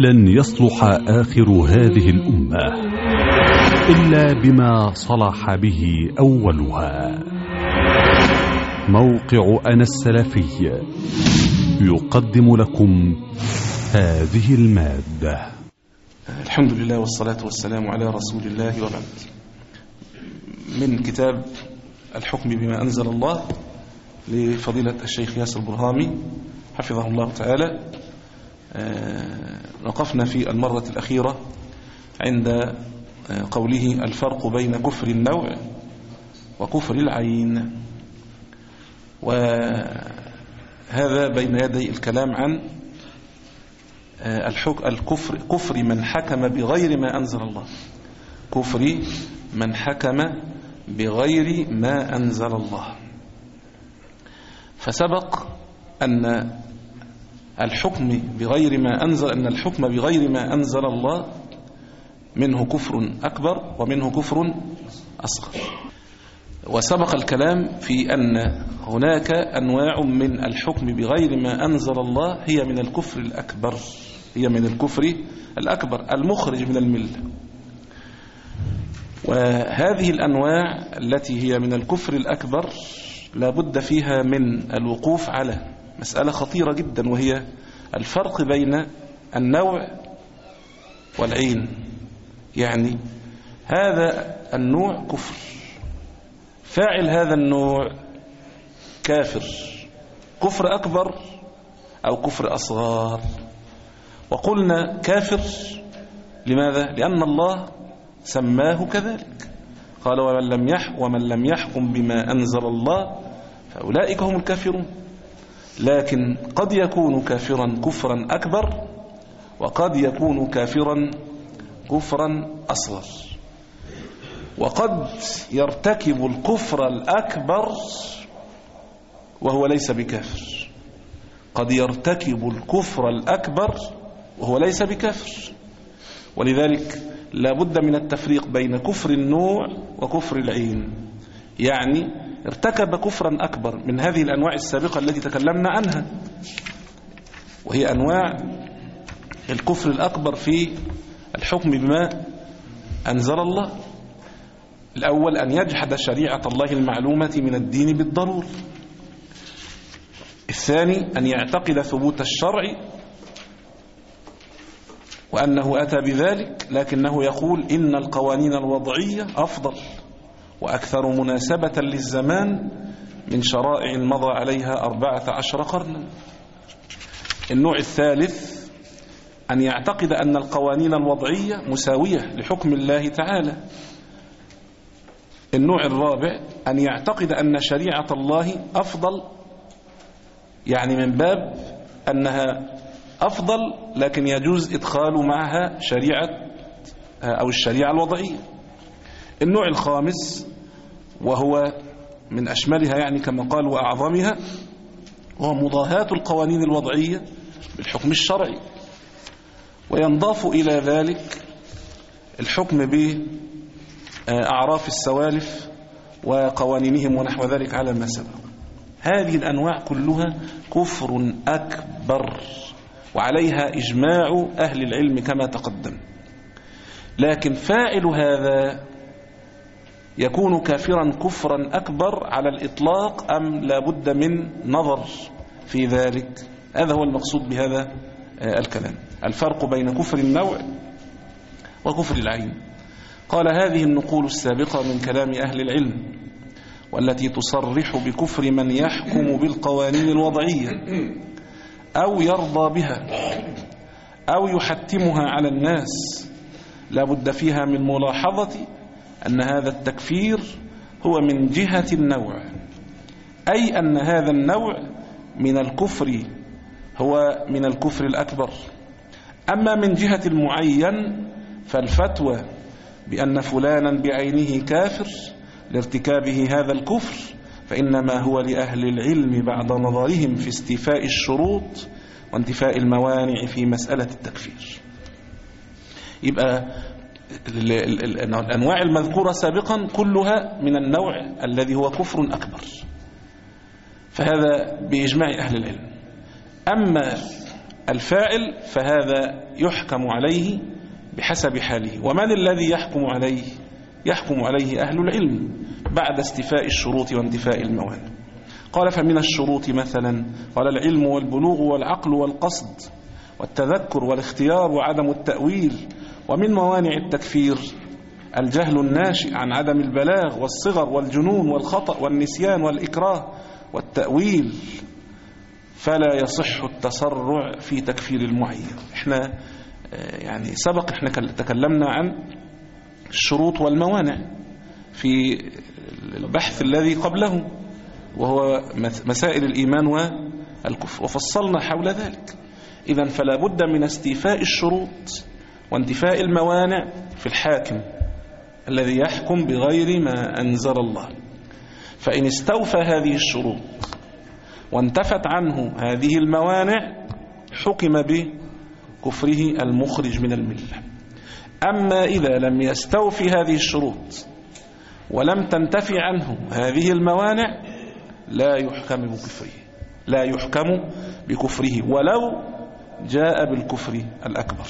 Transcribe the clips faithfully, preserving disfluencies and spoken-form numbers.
لن يصلح آخر هذه الأمة إلا بما صلح به أولها. موقع أنا السلفي يقدم لكم هذه المادة. الحمد لله والصلاة والسلام على رسول الله وبعد. من كتاب الحكم بما أنزل الله لفضيلة الشيخ ياسر البرهامي حفظه الله تعالى. وقفنا في المرة الأخيرة عند قوله الفرق بين كفر النوع وكفر العين، وهذا بين يدي الكلام عن الكفر كفر من حكم بغير ما أنزل الله، كفر من حكم بغير ما أنزل الله. فسبق أن الحكم بغير ما أنزل أن الحكم بغير ما أنزل الله منه كفر أكبر ومنه كفر أصغر. وسبق الكلام في أن هناك أنواع من الحكم بغير ما أنزل الله هي من الكفر الأكبر، هي من الكفر الأكبر المخرج من الملة. وهذه الأنواع التي هي من الكفر الأكبر لا بد فيها من الوقوف على مسألة خطيرة جدا، وهي الفرق بين النوع والعين. يعني هذا النوع كفر، فاعل هذا النوع كافر، كفر أكبر أو كفر أصغر. وقلنا كافر لماذا؟ لأن الله سماه كذلك، قال ومن لم يحكم ومن لم يحكم بما أنزل الله فأولئك هم الكافرون. لكن قد يكون كافرا كفرا أكبر، وقد يكون كافرا كفرا أصغر، وقد يرتكب الكفر الأكبر وهو ليس بكافر، قد يرتكب الكفر الأكبر وهو ليس بكافر. ولذلك لا بد من التفريق بين كفر النوع وكفر العين. يعني ارتكب كفرا أكبر من هذه الأنواع السابقة التي تكلمنا عنها، وهي أنواع الكفر الأكبر في الحكم بما أنزل الله. الأول أن يجحد شريعة الله المعلومة من الدين بالضرورة. الثاني أن يعتقد ثبوت الشرع وأنه أتى بذلك، لكنه يقول إن القوانين الوضعية أفضل وأكثر مناسبة للزمان من شرائع مضى عليها أربعة عشر قرنا. النوع الثالث أن يعتقد أن القوانين الوضعية مساوية لحكم الله تعالى. النوع الرابع أن يعتقد أن شريعة الله أفضل، يعني من باب أنها أفضل لكن يجوز إدخال معها شريعة أو الشريعة الوضعية. النوع الخامس وهو من أشملها يعني كما قال وأعظمها، وهو مضاهاة القوانين الوضعية بالحكم الشرعي، وينضاف إلى ذلك الحكم بأعراف السوالف وقوانينهم ونحو ذلك على ما سبق. هذه الأنواع كلها كفر أكبر، وعليها إجماع أهل العلم كما تقدم. لكن فاعل هذا يكون كافرا كفرا أكبر على الإطلاق أم لا بد من نظر في ذلك؟ هذا هو المقصود بهذا الكلام، الفرق بين كفر النوع وكفر العين. قال هذه النقول السابقة من كلام أهل العلم والتي تصرح بكفر من يحكم بالقوانين الوضعية أو يرضى بها أو يحتمها على الناس لا بد فيها من ملاحظة أن هذا التكفير هو من جهة النوع، أي أن هذا النوع من الكفر هو من الكفر الأكبر. أما من جهة المعين فالفتوى بأن فلانا بعينه كافر لارتكابه هذا الكفر فإنما هو لأهل العلم بعد نظرهم في استيفاء الشروط وانتفاء الموانع في مسألة التكفير. يبقى الأنواع المذكورة سابقا كلها من النوع الذي هو كفر أكبر، فهذا بإجماع أهل العلم. أما الفاعل فهذا يحكم عليه بحسب حاله. ومن الذي يحكم عليه؟ يحكم عليه أهل العلم بعد استيفاء الشروط وانتفاء الموانع. قال فمن الشروط مثلا قال العلم والبلوغ والعقل والقصد والتذكر والاختيار وعدم التأويل. ومن موانع التكفير الجهل الناشئ عن عدم البلاغ والصغر والجنون والخطأ والنسيان والإكراه والتأويل، فلا يصح التسرع في تكفير المعين. احنا يعني سبق احنا تكلمنا عن الشروط والموانع في البحث الذي قبله وهو مسائل الإيمان والكفر، وفصلنا حول ذلك. إذن فلا بد من استيفاء الشروط وانتفاء الموانع في الحاكم الذي يحكم بغير ما أنزل الله. فإن استوفى هذه الشروط وانتفت عنه هذه الموانع حكم بكفره المخرج من الملة. أما إذا لم يستوفي هذه الشروط ولم تنتفي عنه هذه الموانع لا يحكم بكفره لا يحكم بكفره ولو جاء بالكفر الأكبر.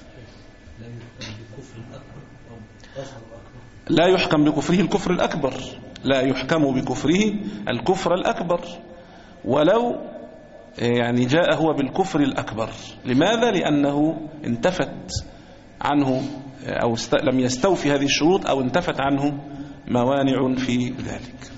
لا يحكم بكفره الكفر الأكبر لا يحكم بكفره الكفر الأكبر ولو يعني جاء هو بالكفر الأكبر. لماذا؟ لأنه انتفت عنه أو لم يستوفي هذه الشروط أو انتفت عنه موانع في ذلك.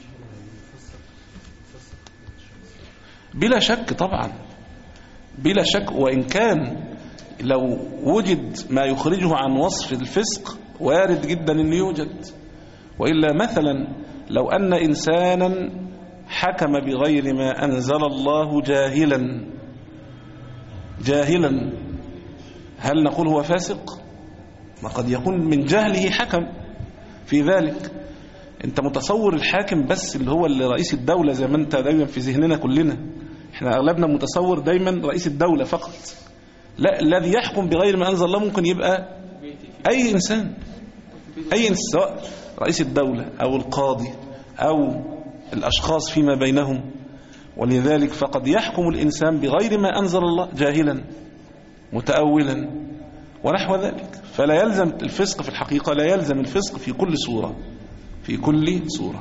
بلا شك طبعا بلا شك. وإن كان لو وجد ما يخرجه عن وصف الفسق وارد جدا أن يوجد. وإلا مثلا لو أن إنسانا حكم بغير ما أنزل الله جاهلا جاهلا هل نقول هو فاسق؟ ما قد يكون من جهله حكم في ذلك. انت متصور الحاكم بس اللي هو اللي رئيس الدولة زي ما انت دايما في ذهننا كلنا، احنا اغلبنا متصور دايما رئيس الدولة فقط. لا، الذي يحكم بغير ما أنزل الله ممكن يبقى أي إنسان أي إنسان سواء رئيس الدولة أو القاضي أو الأشخاص فيما بينهم. ولذلك فقد يحكم الإنسان بغير ما أنزل الله جاهلا متأولا ونحو ذلك. فلا يلزم الفسق في الحقيقة لا يلزم الفسق في كل صورة في كل صورة.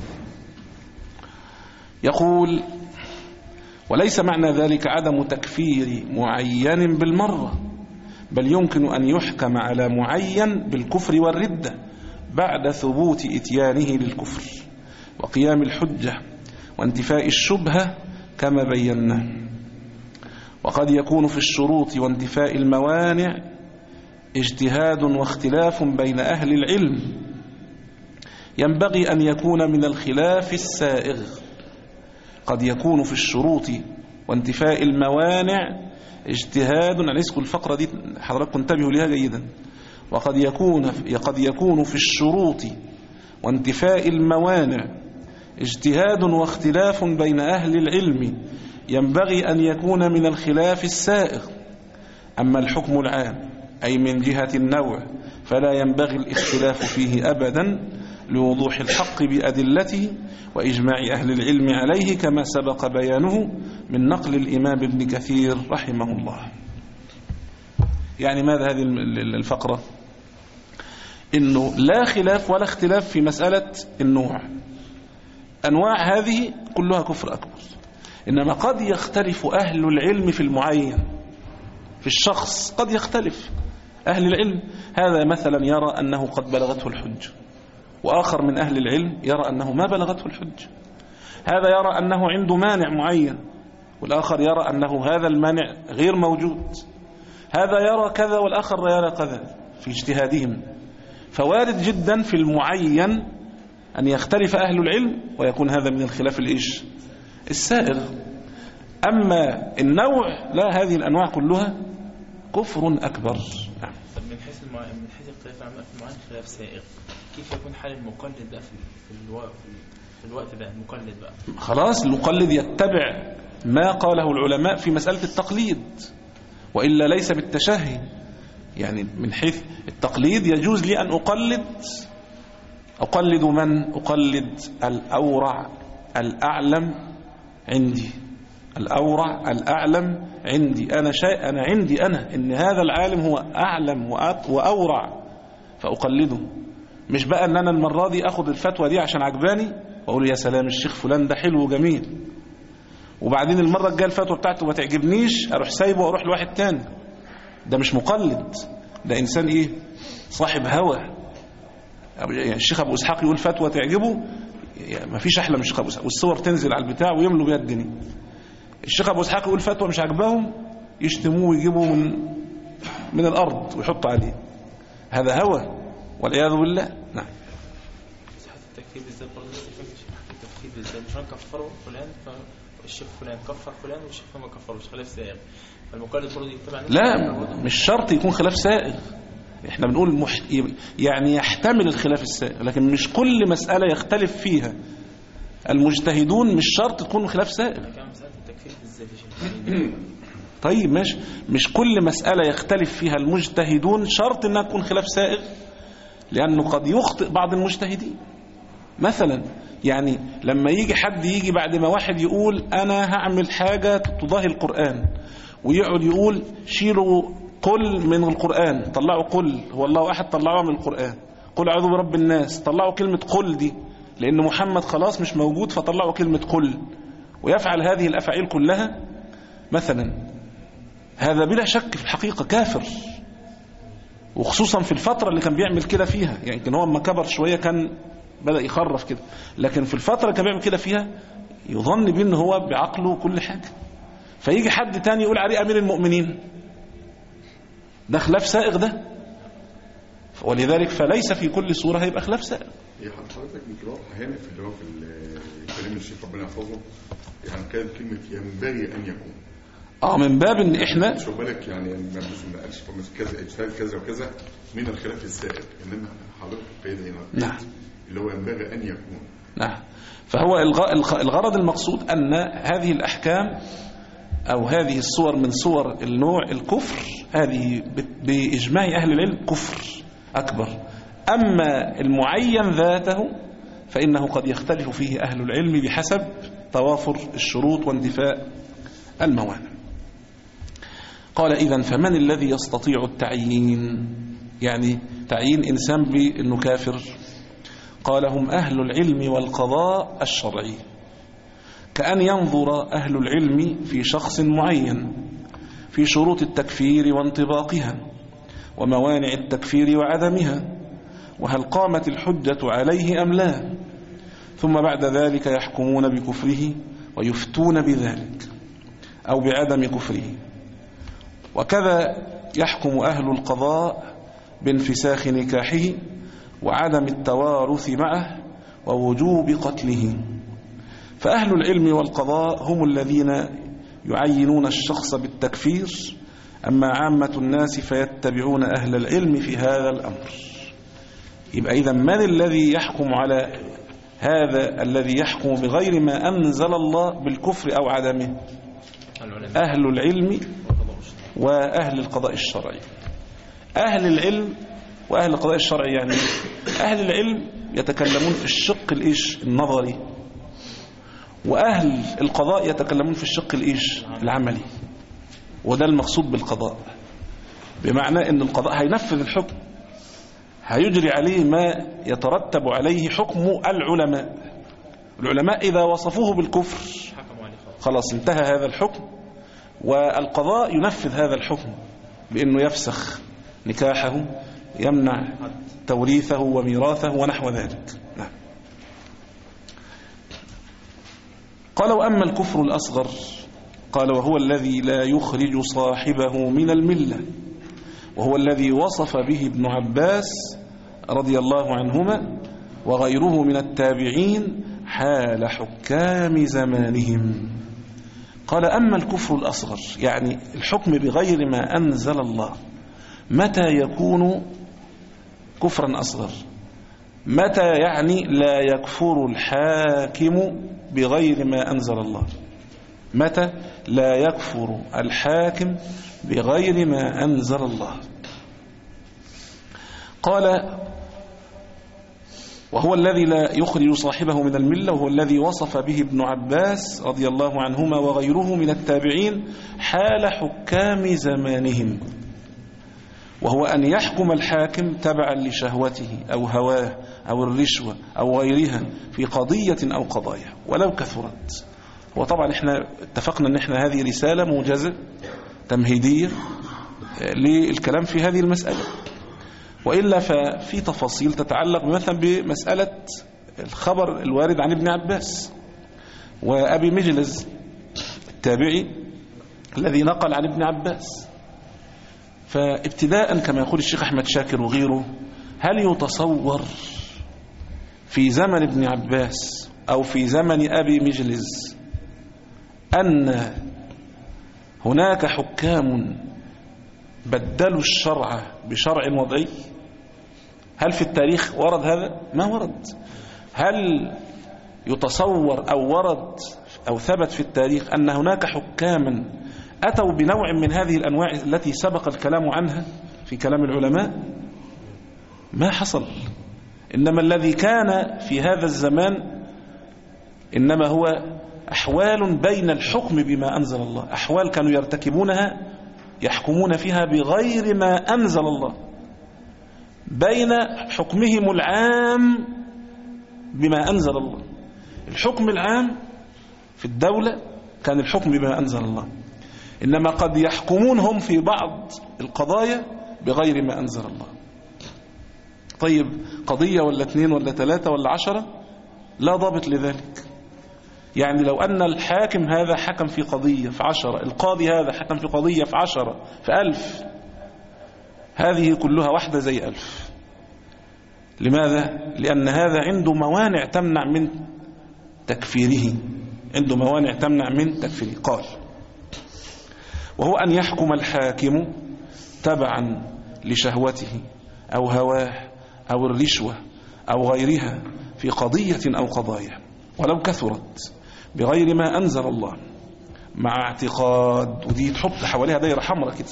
يقول وليس معنى ذلك عدم تكفير معين بالمرة، بل يمكن أن يحكم على معين بالكفر والردة بعد ثبوت إتيانه للكفر وقيام الحجة وانتفاء الشبهة كما بينا. وقد يكون في الشروط وانتفاء الموانع اجتهاد واختلاف بين أهل العلم ينبغي أن يكون من الخلاف السائغ. قد يكون في الشروط وانتفاء الموانع اجتهاد، نسكن الفقرة دي حضراتكم انتبهوا لها جيدا. وقد يكون قد يكون في الشروط وانتفاء الموانع اجتهاد واختلاف بين أهل العلم ينبغي أن يكون من الخلاف السائغ. أما الحكم العام أي من جهة النوع فلا ينبغي الاختلاف فيه أبدا لوضوح الحق بأدلته وإجماع أهل العلم عليه كما سبق بيانه من نقل الإمام ابن كثير رحمه الله. يعني ماذا هذه الفقرة؟ إنه لا خلاف ولا اختلاف في مسألة النوع. أنواع هذه كلها كفر أكبر، إنما قد يختلف أهل العلم في المعين في الشخص. قد يختلف أهل العلم، هذا مثلا يرى أنه قد بلغته الحج، وآخر من أهل العلم يرى أنه ما بلغته الحج. هذا يرى أنه عنده مانع معين، والآخر يرى أنه هذا المانع غير موجود. هذا يرى كذا والآخر يرى كذا في اجتهادهم. فوارد جدا في المعين أن يختلف أهل العلم ويكون هذا من الخلاف الإيش السائغ. أما النوع لا، هذه الأنواع كلها كفر أكبر. نعم. طب من حيث المعين من حيث اختلاف المعين خلاف سائغ، كيف يكون حال المقلد بقى في الوقت في الوقت ده؟ المقلد بقى خلاص المقلد يتبع ما قاله العلماء في مسألة التقليد، وإلا ليس بالتشهي. يعني من حيث التقليد يجوز لي أن أقلد أقلد من؟ أقلد الأورع الأعلم عندي الأورع الأعلم عندي أنا شيء أنا عندي أنا إن هذا العالم هو أعلم وأورع فأقلده. مش بقى إن أنا المرة دي أخذ الفتوى دي عشان عجباني وأقول يا سلام الشيخ فلان ده حلو وجميل، وبعدين المرة الجاية الفتوى بتاعته ما تعجبنيش أروح سايبه وأروح لواحد تاني. ده مش مقلد، ده إنسان إيه؟ صاحب هوى. يعني الشيخ أبو إسحاق يقول فتوى تعجبه يعني ما فيش أحلى من الشيخ أبو إسحاق، والصور تنزل على البتاع ويملوا بيها الدنيا. الشيخ أبو إسحاق يقول فتوى مش عجبهم يشتموه ويجيبوه من من الأرض ويحطوا عليه. هذا هوى والعياذ بالله. نعم. التكفير بالذات برضه التكفير بالذات مش هنكفروا فلان فالشيخ فلان كفر فلان والشيخ ما كفروش خلاف سائغ، فالمقلد برضه يتبع. لا مش شرط يكون خلاف سائغ، احنا بنقول مح... يعني يحتمل الخلاف السائغ، لكن مش كل مسألة يختلف فيها المجتهدون مش شرط تكون خلاف سائغ. طيب ماشي، مش كل مسألة يختلف فيها المجتهدون شرط انها تكون خلاف سائغ، لأنه قد يخطئ بعض المجتهدين. مثلا يعني لما يجي حد يجي بعد ما واحد يقول أنا هعمل حاجة تضاهي القرآن، ويقعد يقول شيلوا قل من القرآن، طلعوا قل هو الله أحد طلعوها من القرآن، قل أعوذ برب الناس طلعوا كلمة قل دي لأن محمد خلاص مش موجود فطلعوا كلمة قل، ويفعل هذه الأفعال كلها مثلا، هذا بلا شك في الحقيقة كافر، وخصوصا في الفترة اللي كان بيعمل كده فيها. يعني كان هو اما كبر شوية كان بدأ يخرف كده، لكن في الفترة اللي كان بيعمل كده فيها يظن بأن هو بعقله كل حاجة، فيجي حد تاني يقول عليه أمير المؤمنين، ده خلاف سائغ ده، ولذلك فليس في كل صورة هيبقى خلاف سائغ. هي حضرتك مكرار هنا في اللي هو في كلام الشيخ ربنا يحفظه، يعني كانت كلمة ينبغي أن يكون اه من باب ان احنا شو بالك يعني ما قالش كذا اجتهاد كذا وكذا من الخلاف السائغ، انما حضرتك قيد هنا نعم اللي هو ينبغي ان يكون. نعم. فهو الغرض المقصود ان هذه الاحكام او هذه الصور من صور النوع الكفر هذه باجماع اهل العلم كفر اكبر، اما المعين ذاته فانه قد يختلف فيه اهل العلم بحسب توافر الشروط واندفاء الموانع. قال إذن فمن الذي يستطيع التعيين، يعني تعيين إنسان بأنه كافر؟ قال هم أهل العلم والقضاء الشرعي، كأن ينظر أهل العلم في شخص معين في شروط التكفير وانطباقها وموانع التكفير وعدمها وهل قامت الحجة عليه أم لا، ثم بعد ذلك يحكمون بكفره ويفتون بذلك أو بعدم كفره. وكذا يحكم أهل القضاء بانفساخ نكاحه وعدم التوارث معه ووجوب قتله. فأهل العلم والقضاء هم الذين يعينون الشخص بالتكفير، أما عامة الناس فيتبعون أهل العلم في هذا الأمر. يبقى إذا من الذي يحكم على هذا الذي يحكم بغير ما أنزل الله بالكفر أو عدمه؟ أهل العلم وأهل القضاء الشرعي. أهل العلم وأهل القضاء الشرعي يعني أهل العلم يتكلمون في الشق الإيش النظري، وأهل القضاء يتكلمون في الشق الإيش العملي، وده المقصود بالقضاء، بمعنى أن القضاء هينفذ الحكم، هيجري عليه ما يترتب عليه حكم العلماء. العلماء إذا وصفوه بالكفر خلاص انتهى هذا الحكم، والقضاء ينفذ هذا الحكم بأنه يفسخ نكاحه، يمنع توريثه وميراثه ونحو ذلك. نعم. قال وأما الكفر الأصغر قال وهو الذي لا يخرج صاحبه من الملة، وهو الذي وصف به ابن عباس رضي الله عنهما وغيره من التابعين حال حكام زمانهم. قال أما الكفر الأصغر يعني الحكم بغير ما أنزل الله، متى يكون كفرا أصغر؟ متى يعني لا يكفر الحاكم بغير ما أنزل الله؟ متى لا يكفر الحاكم بغير ما أنزل الله؟ قال وهو الذي لا يخرج صاحبه من الملة، وهو الذي وصف به ابن عباس رضي الله عنهما وغيره من التابعين حال حكام زمانهم، وهو أن يحكم الحاكم تبعا لشهوته أو هواه أو الرشوة أو غيرها في قضية أو قضايا ولو كثرت. وطبعا احنا اتفقنا ان احنا هذه رسالة موجزة تمهيدية للكلام في هذه المسألة، وإلا ففي تفاصيل تتعلق مثلا بمسألة الخبر الوارد عن ابن عباس وأبي مجلز التابعي الذي نقل عن ابن عباس. فابتداء كما يقول الشيخ أحمد شاكر وغيره، هل يتصور في زمن ابن عباس أو في زمن أبي مجلز أن هناك حكام بدلوا الشرع بشرع وضعي؟ هل في التاريخ ورد هذا؟ ما ورد. هل يتصور أو ورد أو ثبت في التاريخ أن هناك حكاما أتوا بنوع من هذه الأنواع التي سبق الكلام عنها في كلام العلماء؟ ما حصل. إنما الذي كان في هذا الزمان إنما هو أحوال بين الحكم بما أنزل الله، أحوال كانوا يرتكبونها يحكمون فيها بغير ما أنزل الله، بين حكمهم العام بما أنزل الله. الحكم العام في الدولة كان الحكم بما أنزل الله، إنما قد يحكمون هم في بعض القضايا بغير ما أنزل الله. طيب قضية ولا اثنين ولا ثلاثة ولا عشرة لا ضابط لذلك. يعني لو أن الحاكم هذا حكم في قضية في عشرة، القاضي هذا حكم في قضية في عشرة في ألف، هذه كلها واحدة زي ألف. لماذا؟ لأن هذا عنده موانع تمنع من تكفيره، عنده موانع تمنع من تكفيره. قال: وهو أن يحكم الحاكم تبعا لشهوته أو هواه أو الرشوة أو غيرها في قضية أو قضايا ولو كثرت بغير ما أنزل الله، مع اعتقاد، ودي تحط حواليها دايرة حمراء كده،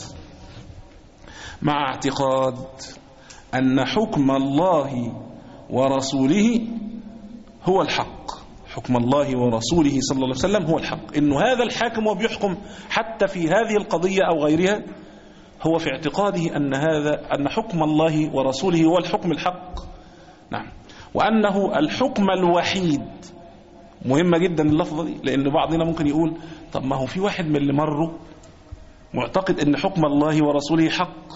مع اعتقاد أن حكم الله ورسوله هو الحق. حكم الله ورسوله صلى الله عليه وسلم هو الحق. إنه هذا الحاكم وبيحكم حتى في هذه القضية أو غيرها هو في اعتقاده أن هذا أن حكم الله ورسوله هو الحكم الحق. نعم. وأنه الحكم الوحيد. مهمة جدا اللفظة دي، لأن بعضنا ممكن يقول طب ما هو في واحد من اللي مروا معتقد أن حكم الله ورسوله حق،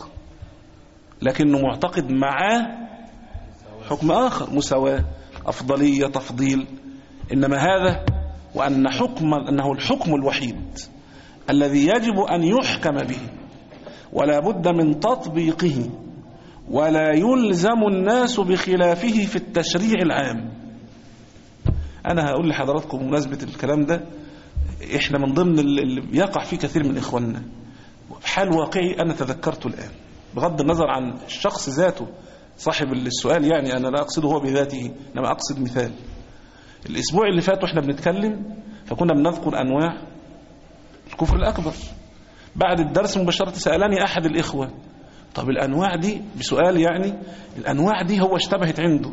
لكنه معتقد معاه حكم آخر، مساواة، أفضلية، تفضيل. إنما هذا وأن حكم أنه الحكم الوحيد الذي يجب أن يحكم به ولا بد من تطبيقه، ولا يلزم الناس بخلافه في التشريع العام. أنا هقول لحضراتكم بمناسبة الكلام ده، إحنا من ضمن اللي يقع فيه كثير من إخواننا حال واقعي أنا تذكرته الآن، بغض النظر عن الشخص ذاته صاحب السؤال، يعني أنا لا أقصده هو بذاته، إنما أقصد مثال. الأسبوع اللي فات وإحنا بنتكلم فكنا بنذكر أنواع الكفر الأكبر. بعد الدرس مباشرة سألني أحد الإخوة طب الأنواع دي، بسؤال يعني الأنواع دي هو اشتبهت عنده،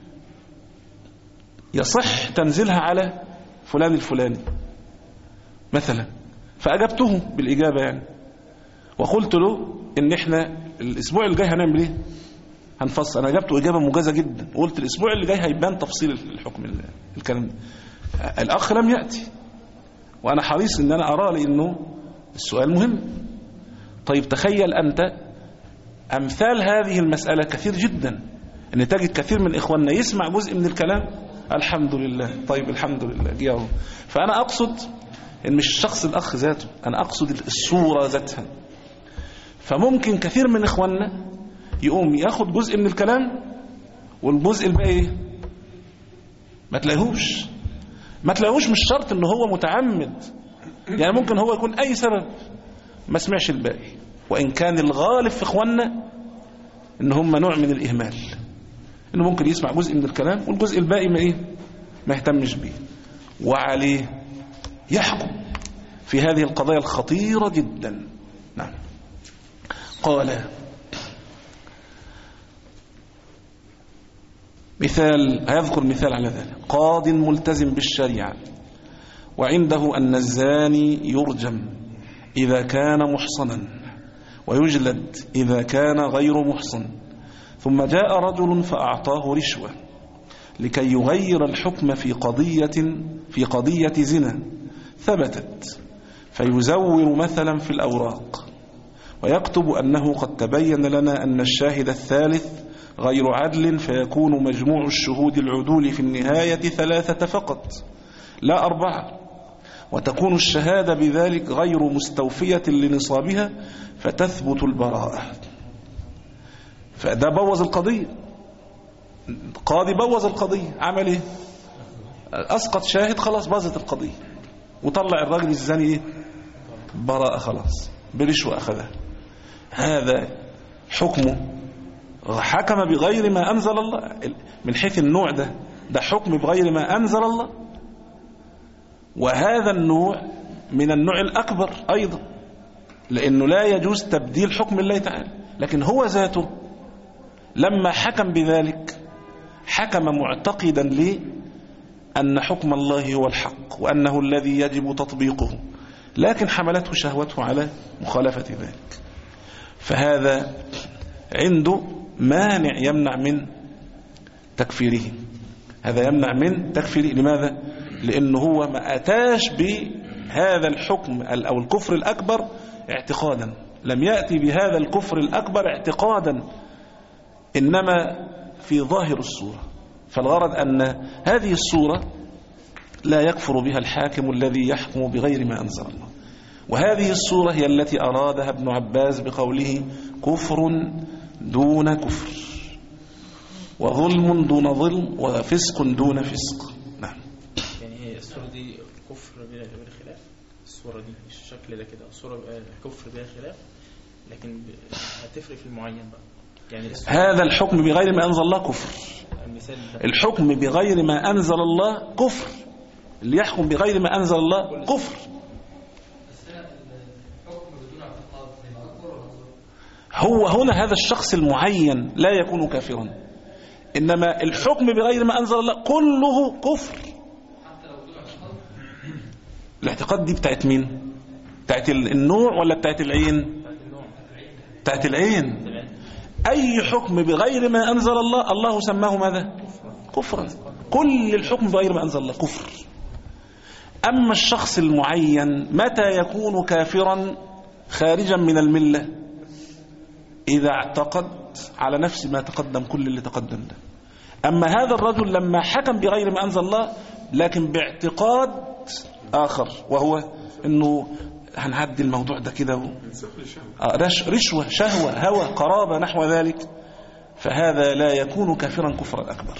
يصح تنزلها على فلان الفلاني مثلا؟ فأجبته بالإجابة يعني، وقلت له إن إحنا الأسبوع اللي جاي هنعمل إيه؟ هنفصل. أنا أجبته إجابة موجزة جدا، وقلت الأسبوع اللي جاي هيبان تفصيل الحكم الكلام ده. الأخ لم يأتي، وأنا حريص إن أنا أرى لأنه السؤال مهم. طيب تخيل أنت أمثال هذه المسألة كثير جدا، أن تجد كثير من إخواننا يسمع جزء من الكلام الحمد لله، طيب الحمد لله جاءه. فأنا أقصد إن مش الشخص الأخ ذاته، أنا أقصد الصورة ذاتها. فممكن كثير من إخواننا يقوم ياخد جزء من الكلام والجزء الباقي ما تلاقيهوش ما تلاقيهوش مش شرط إنه هو متعمد، يعني ممكن هو يكون أي سبب ما سمعش الباقي، وإن كان الغالب في إخواننا إن هم نوع من الإهمال، إنه ممكن يسمع جزء من الكلام والجزء الباقي ما إيه ما يهتمش به، وعليه يحكم في هذه القضايا الخطيرة جدا. نعم. قال: مثال، هيذكر مثال على ذلك: قاض ملتزم بالشريعة وعنده أن الزاني يرجم إذا كان محصنا ويجلد إذا كان غير محصن، ثم جاء رجل فأعطاه رشوة لكي يغير الحكم في قضية في قضية زنا ثبتت، فيزور مثلا في الأوراق ويكتب أنه قد تبين لنا أن الشاهد الثالث غير عدل، فيكون مجموع الشهود العدول في النهاية ثلاثة فقط لا أربعة، وتكون الشهادة بذلك غير مستوفية لنصابها فتثبت البراءة. فده بوظ القضية، قاضي بوظ القضية، عمل ايه؟ أسقط شاهد، خلاص باظت القضية، وطلع الراجل الزاني ايه؟ براءة، خلاص برشوة أخذها. هذا حكمه حكم بغير ما أنزل الله. من حيث النوع ده ده حكم بغير ما أنزل الله، وهذا النوع من النوع الأكبر أيضا، لأنه لا يجوز تبديل حكم الله تعالى. لكن هو ذاته لما حكم بذلك حكم معتقدا ليه أن حكم الله هو الحق وأنه الذي يجب تطبيقه، لكن حملته شهوته على مخالفة ذلك. فهذا عنده مانع يمنع من تكفيره، هذا يمنع من تكفيره. لماذا؟ لأنه هو ما أتاش بهذا الحكم أو الكفر الأكبر اعتقادا، لم يأتي بهذا الكفر الأكبر اعتقادا، إنما في ظاهر الصورة. فالغرض أن هذه الصورة لا يكفر بها الحاكم الذي يحكم بغير ما أنزل الله، وهذه الصورة هي التي أرادها ابن عباس بقوله كفر دون كفر، وظلم دون ظلم، وفسق دون فسق. نعم. يعني هي الصورة دي كفر بلا خلاف، الصورة دي الشكل ده كده الصورة كفر بلا خلاف، لكن هتفرق في المعين بقى. يعني هذا الحكم بغير ما أنزل الله كفر، الحكم بغير ما أنزل الله كفر، اللي يحكم بغير ما أنزل الله كفر. هو هنا هذا الشخص المعين لا يكون كافرا، إنما الحكم بغير ما أنزل الله كله كفر. الاعتقاد دي بتاعت مين؟ بتاعت النوع ولا بتاعت العين؟ بتاعت العين. أي حكم بغير ما أنزل الله الله سماه ماذا؟ كفرا. كل الحكم بغير ما أنزل الله كفر. أما الشخص المعين متى يكون كافرا خارجا من الملة؟ إذا اعتقد على نفس ما تقدم، كل اللي تقدم ده. أما هذا الرجل لما حكم بغير ما أنزل الله لكن باعتقاد آخر، وهو أنه هنعدي الموضوع ده كده رشوة شهوة هوى قرابة نحو ذلك، فهذا لا يكون كافرا كفرا أكبر.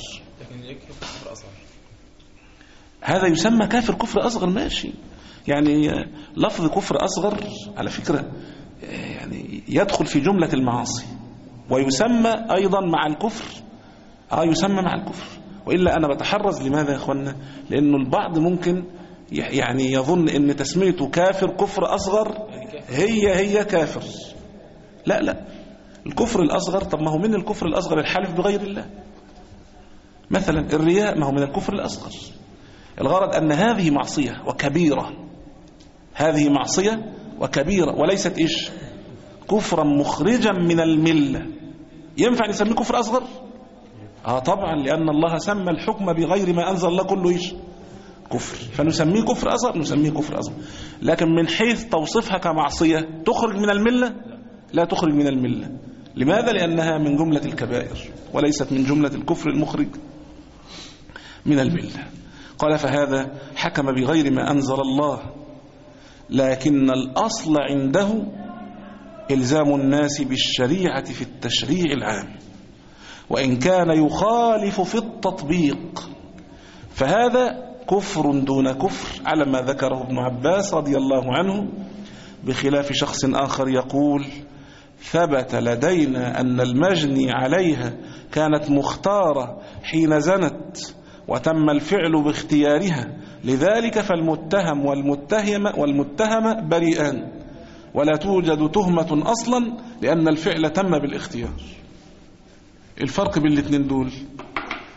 هذا يسمى كافر كفر أصغر، ماشي. يعني لفظ كفر أصغر على فكرة يعني يدخل في جملة المعاصي، ويسمى أيضا مع الكفر، آه يسمى مع الكفر. وإلا أنا بتحرز. لماذا يا أخوانا؟ لأنه البعض ممكن يعني يظن أن تسميته كافر كفر أصغر هي هي كافر. لا لا، الكفر الأصغر، طب ما هو من الكفر الأصغر الحلف بغير الله مثلا، الرياء ما هو من الكفر الأصغر. الغرض أن هذه معصية وكبيرة، هذه معصية وكبيرة، وليست إيش؟ كفرا مخرجا من الملة. ينفع نسميه كفر أصغر؟ آه طبعا، لأن الله سمى الحكم بغير ما أنزل الله كله إيش؟ كفر، فنسميه كفر أصغر، نسميه كفر أصغر. لكن من حيث توصيفها كمعصية تخرج من الملة؟ لا تخرج من الملة. لماذا؟ لأنها من جملة الكبائر وليست من جملة الكفر المخرج من الملة. قال فهذا حكم بغير ما أنزل الله، لكن الأصل عنده إلزام الناس بالشريعة في التشريع العام، وإن كان يخالف في التطبيق فهذا كفر دون كفر، على ما ذكره ابن عباس رضي الله عنه، بخلاف شخص آخر يقول ثبت لدينا أن المجني عليها كانت مختارة حين زنت وتم الفعل باختيارها، لذلك فالمتهم والمتهم والمتهم بريئان، ولا توجد تهمة أصلا لأن الفعل تم بالاختيار. الفرق بين الاثنين دول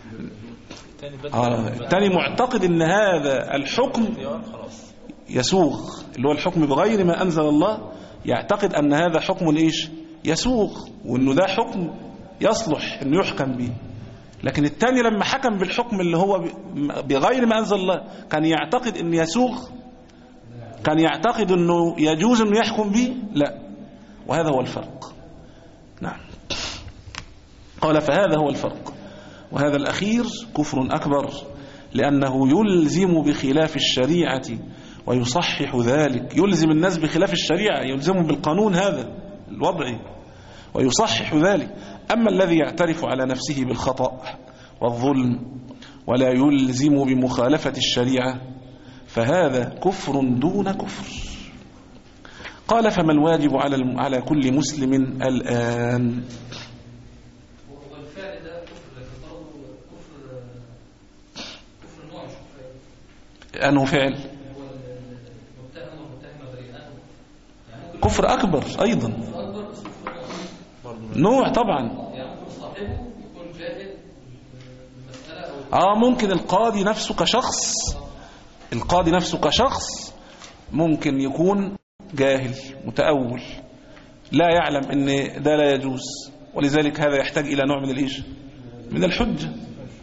آه الثاني معتقد ان هذا الحكم يسوغ، اللي هو الحكم بغير ما أنزل الله، يعتقد أن هذا حكم إيش يسوغ، وأنه ده حكم يصلح أنه يحكم به. لكن الثاني لما حكم بالحكم اللي هو بغير ما أنزل الله كان يعتقد أن يسوغ، كان يعتقد أنه يجوز أنه يحكم به، لا. وهذا هو الفرق. نعم. قال فهذا هو الفرق، وهذا الأخير كفر أكبر، لأنه يلزم بخلاف الشريعة ويصحح ذلك. يلزم الناس بخلاف الشريعة، يلزمهم بالقانون هذا الوضعي ويصحح ذلك. أما الذي يعترف على نفسه بالخطأ والظلم ولا يلزم بمخالفة الشريعة فهذا كفر دون كفر. قال فما الواجب على على كل مسلم الآن؟ أنه فعل كفر أكبر أيضا، نوع طبعا. آه ممكن القاضي نفسه كشخص، القاضي نفسه كشخص ممكن يكون جاهل متأول لا يعلم ان ده لا يجوز، ولذلك هذا يحتاج إلى نوع من الإيش من الحجة.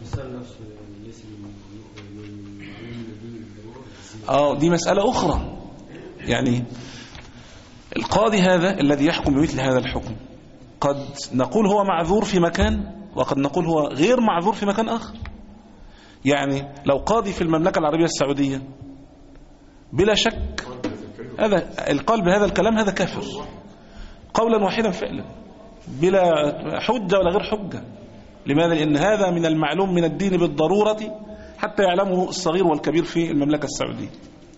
آه دي مسألة أخرى. يعني القاضي هذا الذي يحكم بمثل هذا الحكم قد نقول هو معذور في مكان، وقد نقول هو غير معذور في مكان آخر. يعني لو قاضي في المملكة العربية السعودية بلا شك هذا القال بهذا الكلام هذا كافر قولا واحدا فعلا بلا حجة ولا غير حجة. لماذا؟ لأن هذا من المعلوم من الدين بالضرورة حتى يعلمه الصغير والكبير في المملكة السعودية.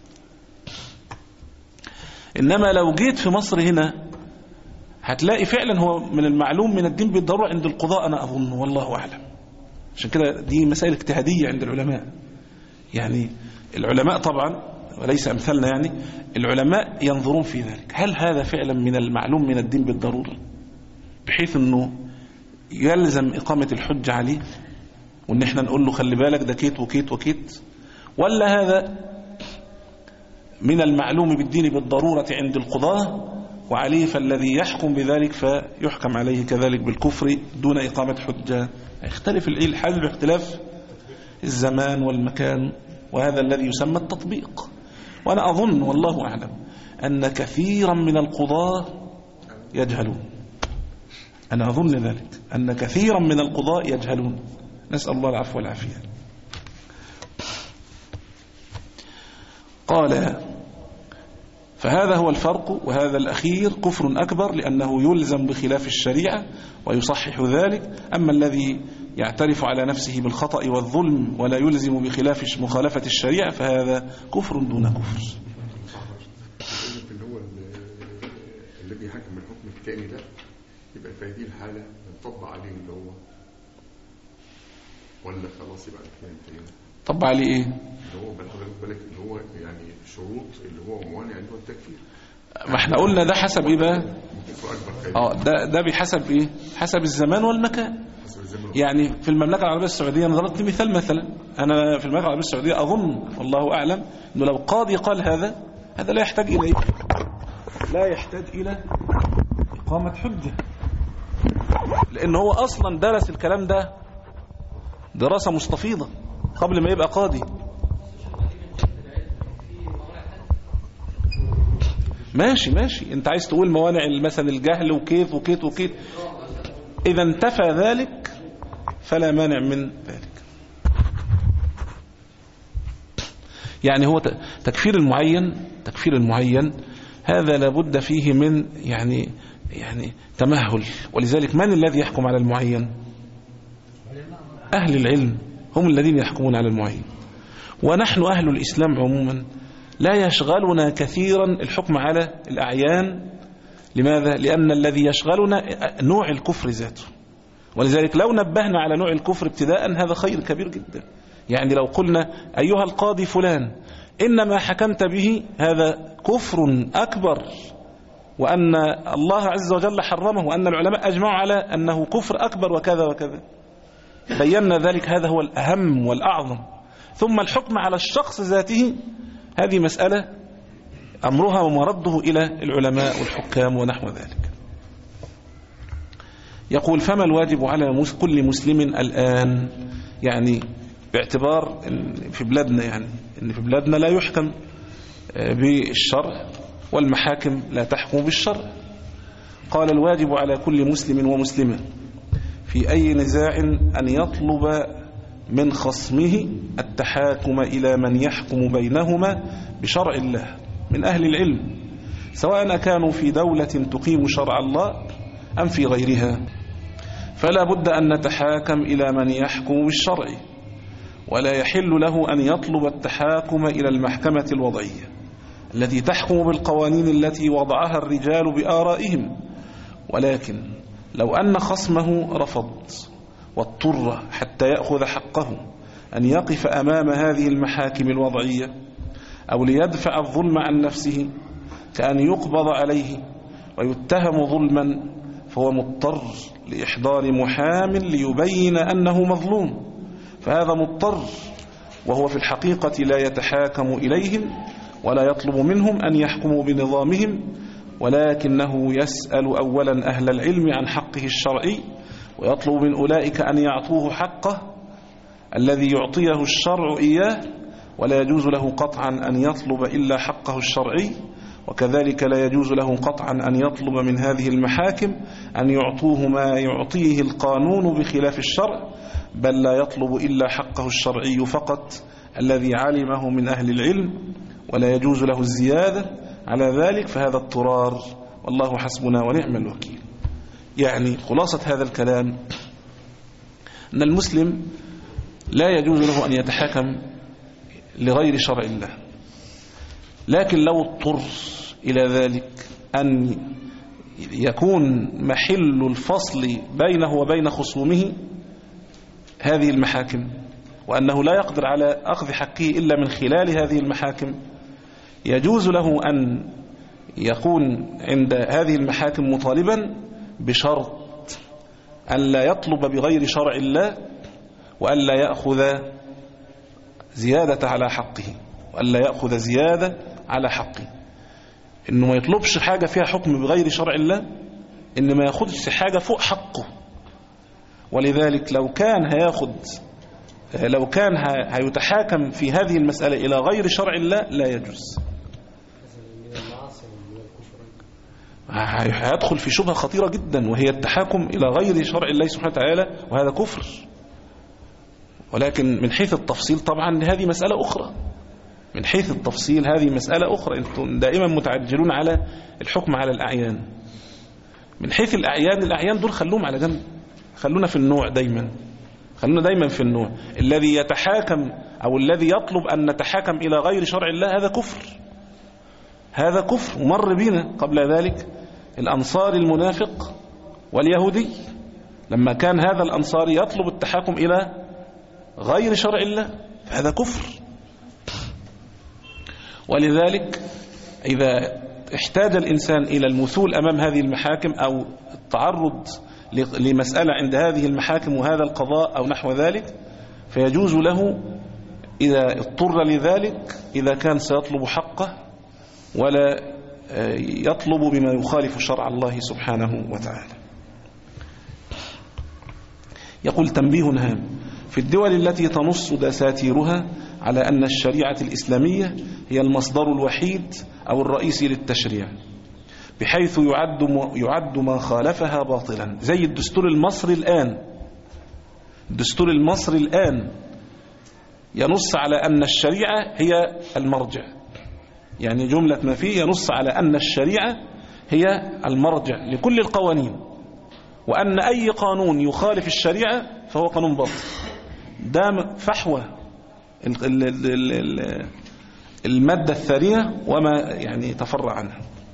إنما لو جيت في مصر هنا هتلاقي فعلا هو من المعلوم من الدين بالضرورة عند القضاء، أنا أظن والله أعلم. عشان كده دي مسائل اجتهادية عند العلماء. يعني العلماء طبعا وليس أمثالنا، يعني العلماء ينظرون في ذلك، هل هذا فعلا من المعلوم من الدين بالضرورة بحيث أنه يلزم إقامة الحج عليه وأن احنا نقول له خلي بالك ده كيت وكيت وكيت، ولا هذا من المعلوم بالدين بالضرورة عند القضاة وعليه فالذي يحكم بذلك فيحكم عليه كذلك بالكفر دون إقامة حجة. يختلف الحال باختلاف الزمان والمكان، وهذا الذي يسمى التطبيق. وأنا أظن والله أعلم أن كثيرا من القضاة يجهلون، أنا أظن ذلك أن كثيرا من القضاة يجهلون، نسأل الله العفو والعافية. قال فهذا هو الفرق، وهذا الأخير كفر أكبر لأنه يلزم بخلاف الشريعة ويصحح ذلك. أما الذي يعترف على نفسه بالخطأ والظلم ولا يلزم بخلاف مخالفة الشريعة فهذا كفر دون كفر. اللي هو الذي يحكم الحكم الثاني ده يبقى في هذه الحالة نطبق عليه اللي هو، ولا خلاص يبقى الاثنين طبق عليه ايه؟ اللي هو بالك اللي هو يعني شروط اللي هو موانع اللي هو التكفير. ما احنا قلنا ده حسب ايه بقى؟ اه ده ده بحسب ايه؟ حسب الزمان والمكان. يعني في المملكة العربية السعودية انا ضربت مثال، مثلا انا في المملكة العربية السعودية اظن والله اعلم انه لو قاضي قال هذا هذا لا يحتاج الى ايه؟ لا يحتاج الى إقامة حجة، لأنه هو أصلا درس الكلام ده دراسة مستفيضة قبل ما يبقى قاضي. ماشي ماشي انت عايز تقول موانع مثلا الجهل وكيف وكيف وكيف، إذا انتفى ذلك فلا مانع من ذلك. يعني هو تكفير المعين تكفير المعين هذا لابد فيه من يعني يعني تمهل. ولذلك من الذي يحكم على المعين؟ أهل العلم هم الذين يحكمون على المعين. ونحن أهل الإسلام عموما لا يشغلنا كثيرا الحكم على الأعيان. لماذا؟ لأن الذي يشغلنا نوع الكفر ذاته. ولذلك لو نبهنا على نوع الكفر ابتداء هذا خير كبير جدا. يعني لو قلنا أيها القاضي فلان إنما حكمت به هذا كفر أكبر، وأن الله عز وجل حرمه، وأن العلماء أجمعوا على أنه كفر أكبر وكذا وكذا، بينا ذلك، هذا هو الأهم والأعظم. ثم الحكم على الشخص ذاته، هذه مسألة أمرها ومرده إلى العلماء والحكام ونحو ذلك. يقول: فما الواجب على كل مسلم الآن؟ يعني باعتبار إن في بلادنا يعني إن في بلادنا لا يحكم بالشرع والمحاكم لا تحكم بالشرع. قال: الواجب على كل مسلم ومسلمة في أي نزاع أن يطلب من خصمه التحاكم إلى من يحكم بينهما بشرع الله من أهل العلم، سواء كانوا في دولة تقيم شرع الله أم في غيرها، فلا بد أن نتحاكم إلى من يحكم بالشرع، ولا يحل له أن يطلب التحاكم إلى المحكمة الوضعية التي تحكم بالقوانين التي وضعها الرجال بآرائهم. ولكن لو أن خصمه رفض واضطر حتى يأخذ حقه أن يقف أمام هذه المحاكم الوضعية، أو ليدفع الظلم عن نفسه كأن يقبض عليه ويتهم ظلما، فهو مضطر لإحضار محام ليبين أنه مظلوم، فهذا مضطر، وهو في الحقيقة لا يتحاكم إليهم ولا يطلب منهم أن يحكموا بنظامهم، ولكنه يسأل أولا أهل العلم عن حقه الشرعي، ويطلب من أولئك أن يعطوه حقه الذي يعطيه الشرع إياه، ولا يجوز له قطعا أن يطلب إلا حقه الشرعي. وكذلك لا يجوز له قطعا أن يطلب من هذه المحاكم أن يعطوه ما يعطيه القانون بخلاف الشرع، بل لا يطلب إلا حقه الشرعي فقط الذي علمه من أهل العلم، ولا يجوز له الزيادة على ذلك، فهذا اضطرار، والله حسبنا ونعم الوكيل. يعني خلاصة هذا الكلام أن المسلم لا يجوز له أن يتحاكم لغير شرع الله، لكن لو اضطر إلى ذلك أن يكون محل الفصل بينه وبين خصومه هذه المحاكم، وأنه لا يقدر على أخذ حقه إلا من خلال هذه المحاكم، يجوز له أن يكون عند هذه المحاكم مطالبا بشرط أن لا يطلب بغير شرع الله، وأن لا يأخذ زيادة على حقه، وأن لا يأخذ زيادة على حقه، إنه ما يطلبش حاجة فيها حكم بغير شرع الله، إنه ما يأخذش حاجة فوق حقه. ولذلك لو كان هياخد لو كان هيتحاكم في هذه المسألة إلى غير شرع الله لا يجوز، هيدخل في شبهة خطيرة جدا، وهي التحاكم إلى غير شرع الله سبحانه وتعالى، وهذا كفر. ولكن من حيث التفصيل طبعا هذه مسألة أخرى، من حيث التفصيل هذه مسألة أخرى. أنتم دائما متعجلون على الحكم على الأعيان. من حيث الأعيان، الأعيان دول خلوهم على جنب، خلونا في النوع دايما، خلونا دايما في النوع. الذي يتحاكم أو الذي يطلب أن نتحاكم إلى غير شرع الله هذا كفر، هذا كفر. ومر بنا قبل ذلك الأنصاري المنافق واليهودي، لما كان هذا الأنصاري يطلب التحاكم إلى غير شرع الله هذا كفر. ولذلك إذا احتاج الإنسان إلى المثول أمام هذه المحاكم أو التعرض لمسألة عند هذه المحاكم وهذا القضاء أو نحو ذلك، فيجوز له إذا اضطر لذلك، إذا كان سيطلب حقه ولا يطلب بما يخالف شرع الله سبحانه وتعالى. يقول: تنبيه هام: في الدول التي تنص دساتيرها على أن الشريعة الإسلامية هي المصدر الوحيد أو الرئيسي للتشريع، بحيث يعد يعد ما خالفها باطلا، زي الدستور المصري الآن. الدستور المصري الآن ينص على أن الشريعة هي المرجع، يعني جملة ما فيه ينص على أن الشريعة هي المرجع لكل القوانين، وأن أي قانون يخالف الشريعة فهو قانون باطل. ده فحوى المادة الثانية وما يعني تفرع عنها.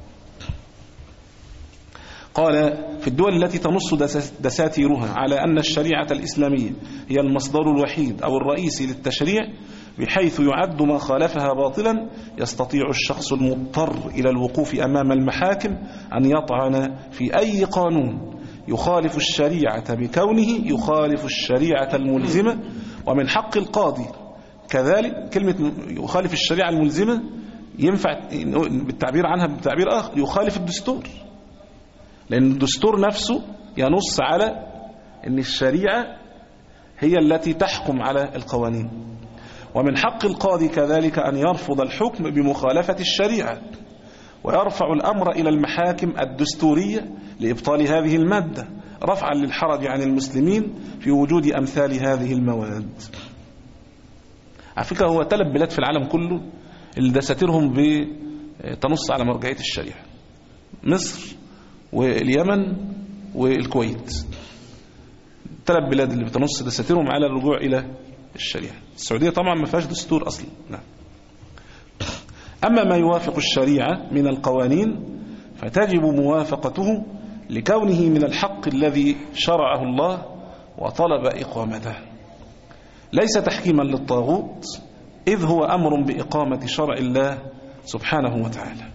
قال: في الدول التي تنص دساتيرها على أن الشريعة الإسلامية هي المصدر الوحيد أو الرئيسي للتشريع، بحيث يعد ما خالفها باطلا، يستطيع الشخص المضطر إلى الوقوف أمام المحاكم أن يطعن في أي قانون يخالف الشريعة بكونه يخالف الشريعة الملزمة. ومن حق القاضي كذلك، كلمة يخالف الشريعة الملزمة ينفع بالتعبير عنها بتعبير آخر، يخالف الدستور، لأن الدستور نفسه ينص على أن الشريعة هي التي تحكم على القوانين. ومن حق القاضي كذلك أن يرفض الحكم بمخالفة الشريعة، ويرفع الأمر إلى المحاكم الدستورية لإبطال هذه المادة رفعا للحرج عن المسلمين في وجود أمثال هذه المواد. على فكرة هو ثلاث بلاد في العالم كله اللي دساتيرهم بتنص على مرجعية الشريعة: مصر واليمن والكويت. ثلاث بلاد اللي بتنص دساتيرهم على الرجوع إلى الشريعة. السعودية طبعا ما فيهاش دستور أصلا. نعم. أما ما يوافق الشريعة من القوانين فتجب موافقته لكونه من الحق الذي شرعه الله وطلب إقامته، ليس تحكيما للطاغوت، إذ هو أمر بإقامة شرع الله سبحانه وتعالى.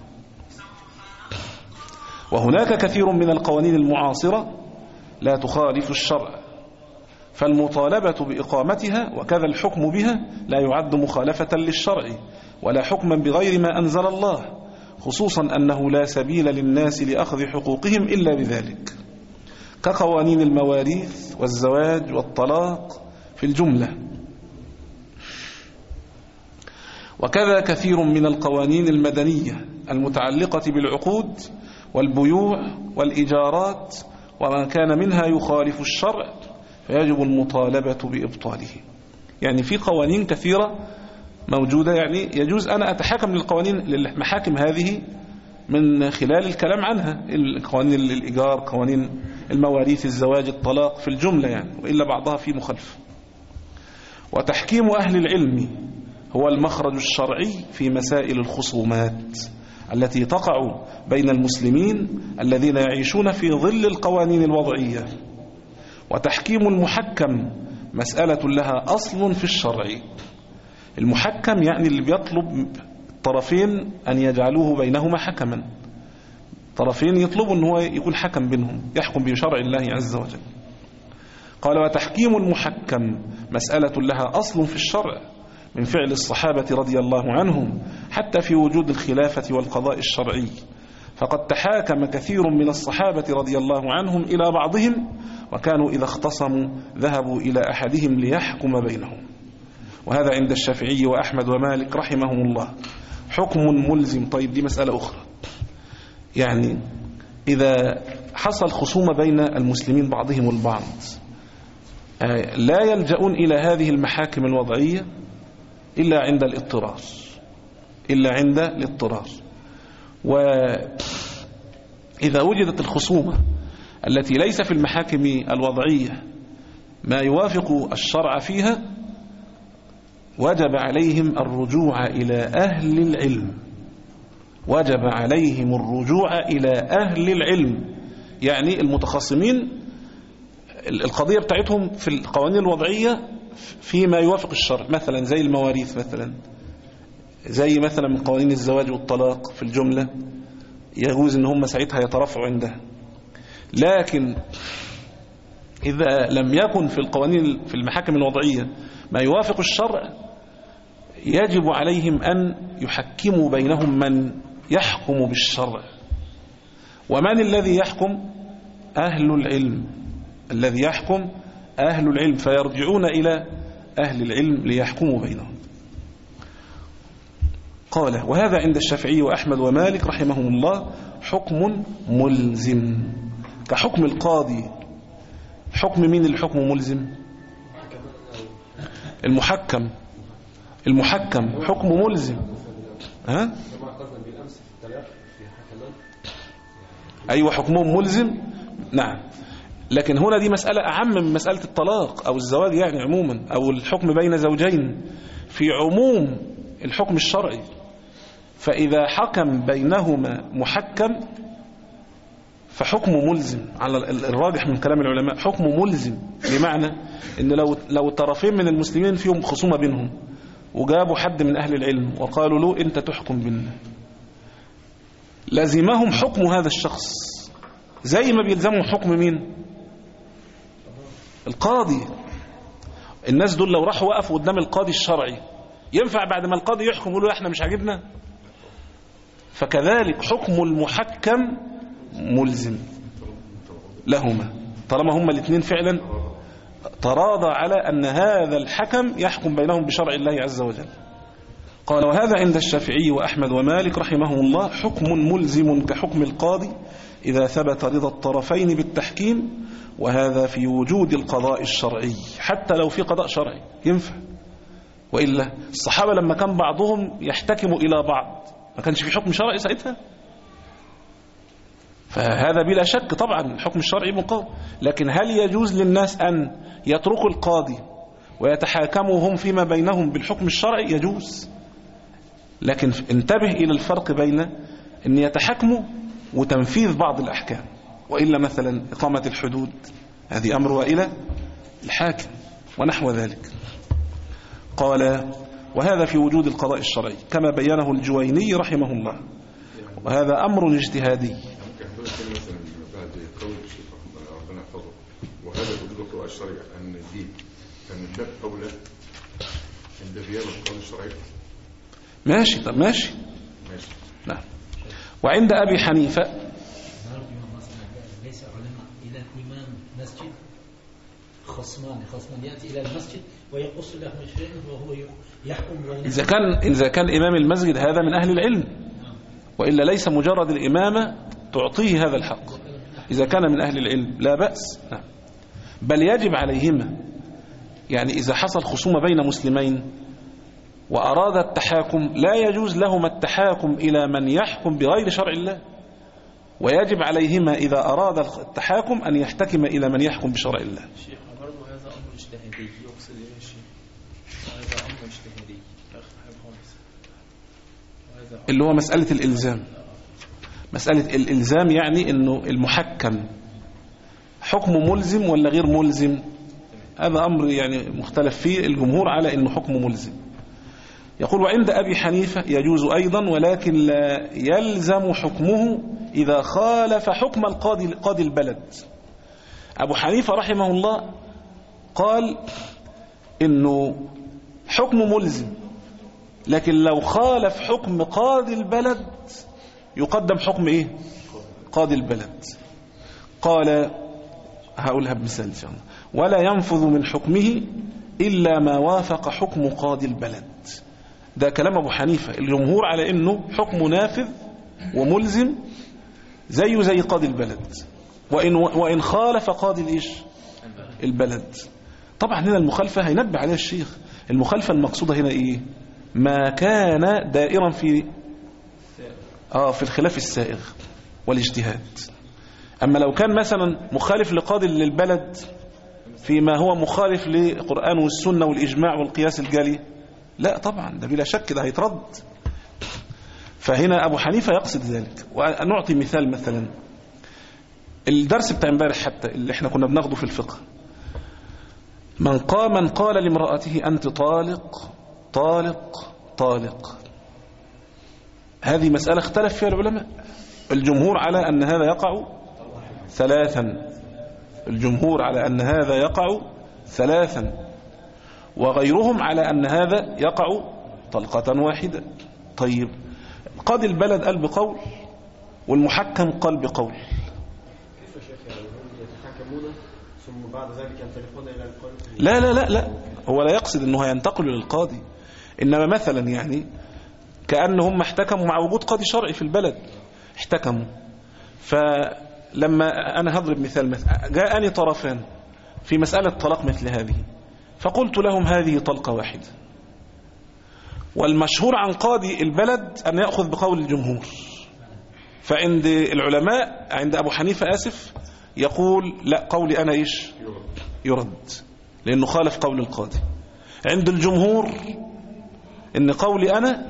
وهناك كثير من القوانين المعاصرة لا تخالف الشرع، فالمطالبة بإقامتها وكذا الحكم بها لا يعد مخالفة للشرع ولا حكما بغير ما أنزل الله، خصوصا أنه لا سبيل للناس لأخذ حقوقهم إلا بذلك، كقوانين المواريث والزواج والطلاق في الجملة. وكذا كثير من القوانين المدنية المتعلقة بالعقود والبيوع والإيجارات، وما كان منها يخالف الشرع فيجب المطالبة بإبطاله. يعني في قوانين كثيرة موجودة، يعني يجوز أنا أتحاكم للقوانين للمحاكم هذه من خلال الكلام عنها، قوانين الإيجار، قوانين المواريث، الزواج، الطلاق في الجملة يعني، وإلا بعضها في مخالفة. وتحكيم أهل العلم هو المخرج الشرعي في مسائل الخصومات التي تقع بين المسلمين الذين يعيشون في ظل القوانين الوضعية. وتحكيم المحكم مسألة لها أصل في الشرع. المحكم يعني اللي بيطلب الطرفين أن يجعلوه بينهما حكما، طرفين يطلبوا أن هو يكون حكم بينهم يحكم بشرع الله عز وجل. قال: وتحكيم المحكم مسألة لها أصل في الشرع من فعل الصحابة رضي الله عنهم حتى في وجود الخلافة والقضاء الشرعي، فقد تحاكم كثير من الصحابة رضي الله عنهم إلى بعضهم، وكانوا إذا اختصموا ذهبوا إلى أحدهم ليحكم بينهم. وهذا عند الشافعي وأحمد ومالك رحمهم الله حكم ملزم. طيب دي مسألة أخرى، يعني إذا حصل خصومة بين المسلمين بعضهم البعض لا يلجؤون إلى هذه المحاكم الوضعية إلا عند الاضطرار، إلا عند الاضطرار. وإذا وجدت الخصومة التي ليس في المحاكم الوضعية ما يوافق الشرع فيها وجب عليهم الرجوع إلى أهل العلم، وجب عليهم الرجوع إلى أهل العلم، يعني المتخاصمين القضية بتاعتهم في القوانين الوضعية فيما يوافق الشرع، مثلا زي المواريث، مثلا زي مثلا من قوانين الزواج والطلاق في الجملة، يجوز ان هم ساعتها يترافعوا عندها. لكن إذا لم يكن في القوانين في المحاكم الوضعية ما يوافق الشرع يجب عليهم أن يحكموا بينهم من يحكم بالشرع. ومن الذي يحكم؟ أهل العلم، الذي يحكم أهل العلم، فيرجعون إلى أهل العلم ليحكموا بينهم. قال: وهذا عند الشافعي وأحمد ومالك رحمهم الله حكم ملزم كحكم القاضي. حكم مين الحكم ملزم؟ المحكم. المحكم حكم ملزم. ها؟ أيوة حكمهم ملزم. نعم، لكن هنا دي مسألة أعم من مسألة الطلاق أو الزواج يعني عموما، أو الحكم بين زوجين في عموم الحكم الشرعي. فإذا حكم بينهما محكم فحكمه ملزم على الراجح من كلام العلماء، حكمه ملزم، بمعنى ان لو لو طرفين من المسلمين فيهم خصومة بينهم وجابوا حد من أهل العلم وقالوا له أنت تحكم بيننا، لازمهم حكم هذا الشخص زي ما بيلزمهم حكم مين؟ القاضي. الناس دول لو راحوا وقفوا قدام القاضي الشرعي ينفع بعد ما القاضي يحكم يقولوا احنا مش عاجبنا؟ فكذلك حكم المحكم ملزم لهما طالما هما الاثنين فعلا تراضى على أن هذا الحكم يحكم بينهم بشرع الله عز وجل. قال وهذا عند الشافعي وأحمد ومالك رحمهم الله حكم ملزم كحكم القاضي إذا ثبت رضا الطرفين بالتحكيم، وهذا في وجود القضاء الشرعي. حتى لو في قضاء شرعي ينفع، وإلا الصحابة لما كان بعضهم يحتكم إلى بعض ما كانش في حكم شرعي ساعتها، فهذا بلا شك طبعا الحكم الشرعي مقام. لكن هل يجوز للناس أن يتركوا القاضي ويتحاكموا هم فيما بينهم بالحكم الشرعي؟ يجوز، لكن انتبه إلى الفرق بين أن يتحكموا وتنفيذ بعض الأحكام، وإلا مثلا إقامة الحدود هذه أمر وإلى الحاكم ونحو ذلك. قال وهذا في وجود القضاء الشرعي كما بينه الجويني رحمه الله، وهذا أمر اجتهادي. مثلا بعد قول الشيخ ربنا يحفظه وهذا وجود القضاء الشرعي أن دي كان من باب أولى عند غياب القول الشرعي. ماشي، طب ماشي ماشي نعم. وعند أبي حنيفة ليس علماء إلى الإمام مسجد خصمان خصمان يأتي إلى المسجد ويقص له شيء وهو يحكم. إذا كان إذا كان إمام المسجد هذا من أهل العلم، وإلا ليس مجرد الإمامة تعطيه هذا الحق. إذا كان من أهل العلم لا بأس، نعم. بل يجب عليهما، يعني إذا حصل خصومة بين مسلمين وأراد التحاكم لا يجوز لهما التحاكم إلى من يحكم بغير شرع الله، ويجب عليهما إذا أراد التحاكم أن يحتكم إلى من يحكم بشرع الله. شيخ برضه هذا أمر اجتهادي يقصد إيه الشيخ؟ هذا أمر اجتهادي اللي هو مسألة الإلزام. مسألة الإلزام يعني أنه المحكم حكمه ملزم ولا غير ملزم، هذا أمر يعني مختلف فيه. الجمهور على أنه حكمه ملزم. يقول وعند أبي حنيفة يجوز أيضا، ولكن لا يلزم حكمه إذا خالف حكم القاضي قاضي البلد. أبو حنيفة رحمه الله قال إنه حكمه ملزم، لكن لو خالف حكم قاضي البلد يقدم حكم إيه؟ قاضي البلد. قال هقولها بمثال إن شاء الله: ولا ينفذ من حكمه إلا ما وافق حكم قاضي البلد. ده كلام أبو حنيفة. الجمهور على إنه حكم نافذ وملزم زيه زي قاضي البلد، وإن, وإن خالف قاضي الإيش؟ البلد. طبعا هنا المخالفة هينبه عليها الشيخ. المخالفة المقصودة هنا إيه؟ ما كان دائرا في آه في الخلاف السائغ والاجتهاد. أما لو كان مثلا مخالف لقاضي للبلد فيما هو مخالف للقرآن والسنة والإجماع والقياس الجلي، لا طبعا ده بلا شك ده هيترد. فهنا أبو حنيفة يقصد ذلك. ونعطي مثال، مثلا الدرس بتاع امبارح حتى اللي احنا كنا بناخده في الفقه: من قام من قال لامرأته أنت طالق طالق طالق. هذه مسألة اختلف فيها العلماء. الجمهور على أن هذا يقع ثلاثا الجمهور على أن هذا يقع ثلاثا وغيرهم على أن هذا يقع طلقة واحدة. طيب قاضي البلد قال بقول والمحكم قال بقول، كيف يا شيخ يعني هم يتحاكمون ثم بعد ذلك ينطلقون إلى القاضي؟ لا لا لا لا هو لا يقصد أنه ينتقل للقاضي، إنما مثلا يعني كأنهم احتكموا مع وجود قاضي شرعي في البلد، احتكموا. فلما أنا هضرب مثال، مثلا جاءني طرفان في مسألة طلاق مثل هذه، فقلت لهم هذه طلقة واحدة، والمشهور عن قاضي البلد أن يأخذ بقول الجمهور. فعند العلماء عند أبو حنيفة آسف يقول لا، قولي أنا إيش يرد لأنه خالف قول القاضي. عند الجمهور إن قولي أنا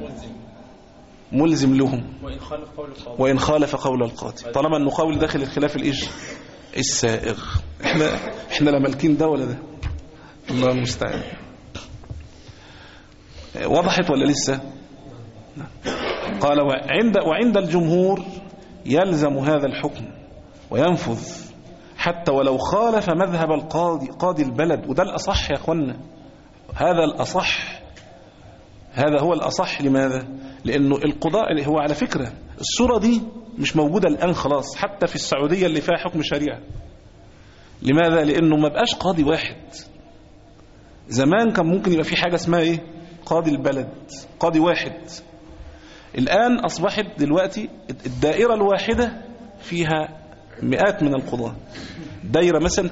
ملزم لهم وإن خالف قول القاضي، طالما أنه قول داخل الخلاف الإيش السائغ. إحنا, إحنا لا مالكين ده ولا ده، الله المستعان. وضحت ولا لسه؟ قال وعند, وعند الجمهور يلزم هذا الحكم وينفذ حتى ولو خالف مذهب القاضي قاضي البلد. وده الأصح يا أخوانا، هذا الأصح، هذا هو الأصح. لماذا؟ لأنه القضاء هو على فكرة الصورة دي مش موجودة الآن خلاص حتى في السعودية اللي فيها حكم شريعة. لماذا؟ لأنه ما بقاش قاضي واحد. زمان كان ممكن يبقى في حاجة اسمها إيه؟ قاضي البلد، قاضي واحد. الآن أصبحت دلوقتي الدائرة الواحدة فيها مئات من القضاة. دايرة مثلا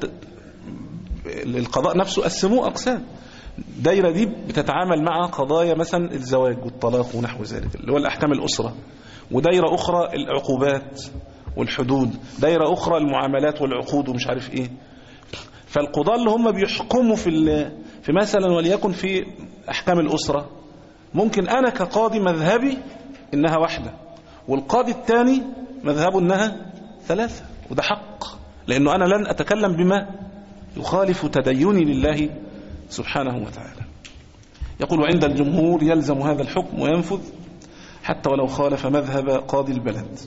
القضاء نفسه قسموه أقسام. دايرة دي بتتعامل مع قضايا مثلا الزواج والطلاق ونحو ذلك اللي هو الأحكام الأسرة، ودايرة أخرى العقوبات والحدود، دايرة أخرى المعاملات والعقود ومش عارف إيه. فالقضاة اللي هم بيحكموا في في مثلا وليكن في أحكام الأسرة، ممكن أنا كقاضي مذهبي إنها واحدة، والقاضي الثاني مذهبه إنها ثلاثة، وده حق، لأنه أنا لن أتكلم بما يخالف تديني لله سبحانه وتعالى. يقول وعند الجمهور يلزم هذا الحكم وينفذ حتى ولو خالف مذهب قاضي البلد،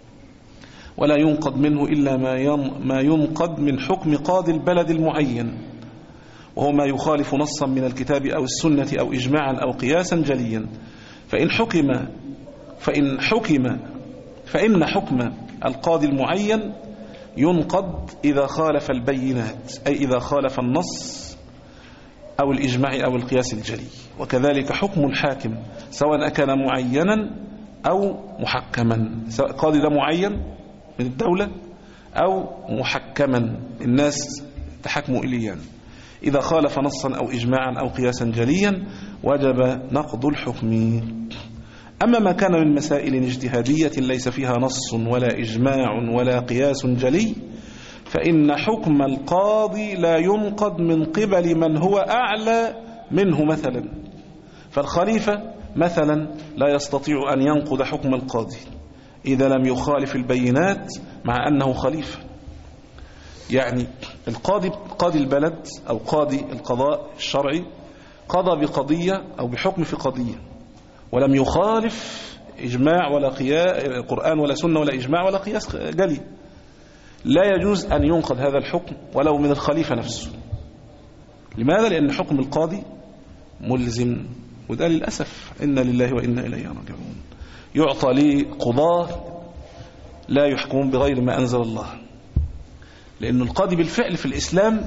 ولا ينقض منه إلا ما ينقض من حكم قاضي البلد المعين، وهو ما يخالف نصا من الكتاب أو السنة أو إجماعا أو قياسا جليا. فإن حكم فإن حكم فإن حكم القاضي المعين ينقض إذا خالف البينات، أي إذا خالف النص أو الإجماع أو القياس الجلي. وكذلك حكم الحاكم سواء كان معينا أو محكما، سواء قاضي ده معين من الدولة أو محكما الناس تحكموا إليه، إذا خالف نصا أو إجماعا أو قياسا جليا وجب نقض الحكم. أما ما كان من مسائل اجتهادية ليس فيها نص ولا إجماع ولا قياس جلي فإن حكم القاضي لا ينقض من قبل من هو أعلى منه. مثلا فالخليفة مثلا لا يستطيع أن ينقض حكم القاضي إذا لم يخالف البينات مع أنه خليفة. يعني القاضي قاضي البلد أو قاضي القضاء الشرعي قضى بقضية أو بحكم في قضية ولم يخالف إجماع ولا قياس قرآن ولا سنة ولا إجماع ولا قياس جلي، لا يجوز أن ينقض هذا الحكم ولو من الخليفة نفسه. لماذا؟ لأن حكم القاضي ملزم، وده للأسف إنا لله وإنا إليه راجعون. يعطى لقضاة لا يحكمون بغير ما أنزل الله، لأن القاضي بالفعل في الإسلام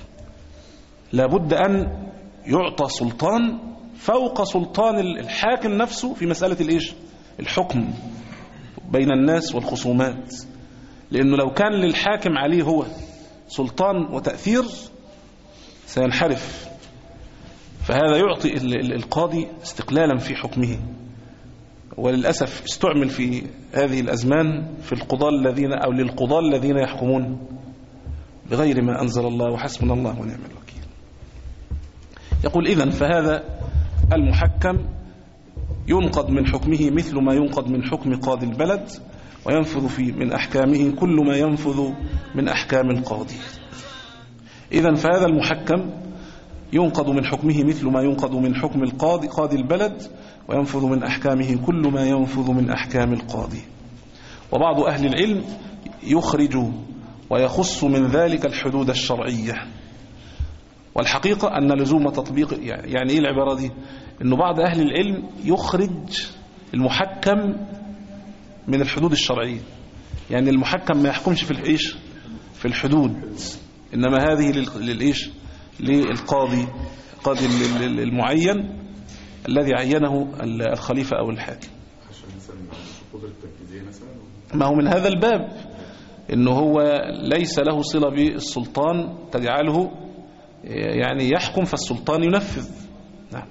لابد أن يعطى سلطان فوق سلطان الحاكم نفسه في مسألة الإيش؟ الحكم بين الناس والخصومات. لأنه لو كان للحاكم عليه هو سلطان وتأثير سينحرف، فهذا يعطي القاضي استقلالا في حكمه. وللأسف استعمل في هذه الأزمان في القضاة الذين أو للقضاة الذين يحكمون بغير ما أنزل الله، وحسبنا الله ونعم الوكيل. يقول إذن فهذا المحكم ينقض من حكمه مثل ما ينقض من حكم قاضي البلد، وينفذ في من أحكامه كل ما ينفذ من أحكام القاضي. إذن فهذا المحكم ينقض من حكمه مثل ما ينقض من حكم القاضي قاضي البلد، وينفذ من أحكامه كل ما ينفذ من أحكام القاضي. وبعض أهل العلم يخرج ويخص من ذلك الحدود الشرعية. والحقيقة أن لزوم تطبيق، يعني إيه العبارة دي؟ أنه بعض أهل العلم يخرج المحكم من الحدود الشرعية، يعني المحكم ما يحكمش في الإيش؟ في الحدود، إنما هذه للإيش؟ للقاضي، قاضي المعين الذي عينه الخليفة أو الحاكم. ما هو من هذا الباب إنه هو ليس له صلة بالسلطان تجعله يعني يحكم فالسلطان ينفذ. نعم.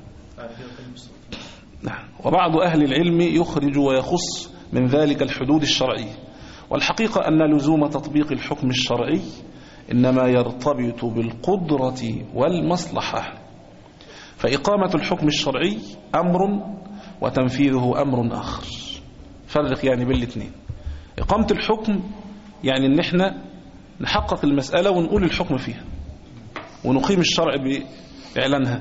نعم. وبعض أهل العلم يخرج ويخص من ذلك الحدود الشرعية. والحقيقة أن لزوم تطبيق الحكم الشرعي إنما يرتبط بالقدرة والمصلحة، فإقامة الحكم الشرعي أمر وتنفيذه أمر آخر. فرق يعني بين الاثنين. إقامة الحكم يعني إن إحنا نحقق المسألة ونقول الحكم فيها ونقيم الشرع بإعلانها،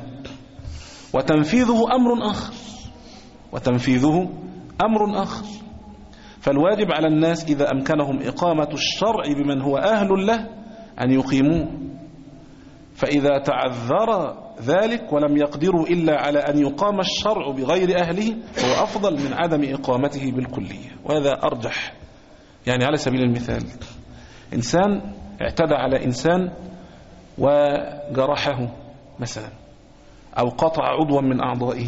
وتنفيذه أمر آخر وتنفيذه أمر آخر. فالواجب على الناس إذا أمكنهم إقامة الشرع بمن هو أهل له أن يقيموه، فإذا تعذر ذلك ولم يقدروا إلا على أن يقام الشرع بغير أهله هو أفضل من عدم إقامته بالكلية، وهذا أرجح. يعني على سبيل المثال إنسان اعتدى على إنسان وجرحه مثلا أو قطع عضوا من أعضائه،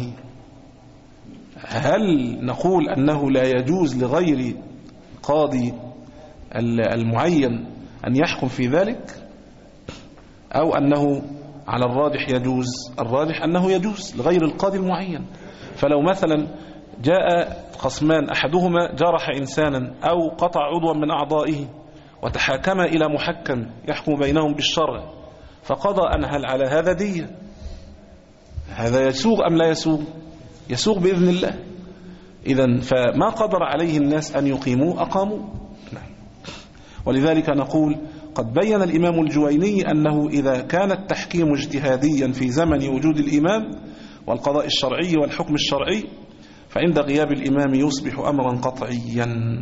هل نقول أنه لا يجوز لغير قاضي المعين أن يحكم في ذلك، أو أنه على الراجح يجوز؟ الراجح أنه يجوز لغير القاضي المعين. فلو مثلا جاء خصمان أحدهما جرح إنسانا أو قطع عضوا من أعضائه وتحاكم إلى محكم يحكم بينهم بالشرع فقضى أن هل على هذا دية، هذا يسوغ أم لا يسوغ؟ يسوغ بإذن الله. إذن فما قدر عليه الناس أن يقيموا أقاموا. ولذلك نقول قد بين الإمام الجويني أنه إذا كان التحكيم اجتهاديا في زمن وجود الإمام والقضاء الشرعي والحكم الشرعي فعند غياب الإمام يصبح أمرا قطعيا،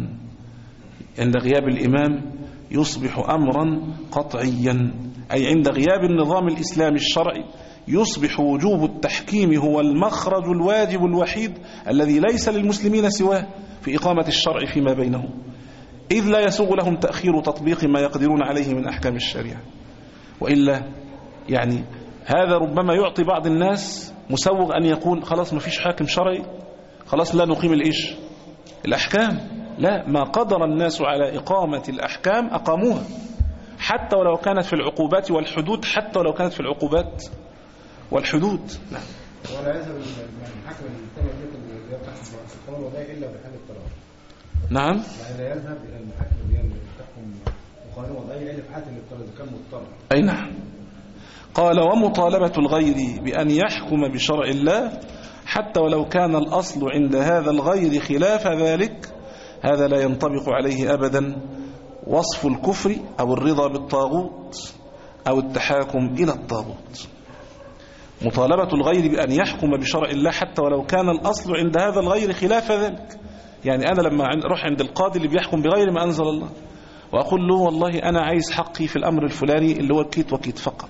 عند غياب الإمام يصبح أمرا قطعيا، أي عند غياب النظام الإسلامي الشرعي يصبح وجوب التحكيم هو المخرج الواجب الوحيد الذي ليس للمسلمين سواه في إقامة الشرع فيما بينهم، إذ لا يسوغ لهم تأخير تطبيق ما يقدرون عليه من أحكام الشريعة. وإلا يعني هذا ربما يعطي بعض الناس مسوغ أن يقول خلاص ما فيش حاكم شرعي، خلاص لا نقيم الإيش الأحكام. لا، ما قدر الناس على إقامة الأحكام أقاموها، حتى ولو كانت في العقوبات والحدود، حتى ولو كانت في العقوبات والحدود. نعم. ولا يذهب الحاكم المجتمع الذي يحكم بالقانون وضعي إلا بحال الطلاق. نعم. يعني لا يذهب إلى المحاكم التي تحكم بقانون وضعي إلا في حالة الطلاق إذا كان مضطر. أي نعم. قال ومطالبة الغير بأن يحكم بشرع الله حتى ولو كان الأصل عند هذا الغير خلاف ذلك، هذا لا ينطبق عليه أبدا وصف الكفر أو الرضا بالطاغوت أو التحاكم إلى الطاغوت. مطالبة الغير بأن يحكم بشرع الله حتى ولو كان الأصل عند هذا الغير خلاف ذلك. يعني أنا لما أروح عند القاضي اللي بيحكم بغير ما أنزل الله وأقول له والله أنا عايز حقي في الأمر الفلاني اللي هو كيت وكيت فقط،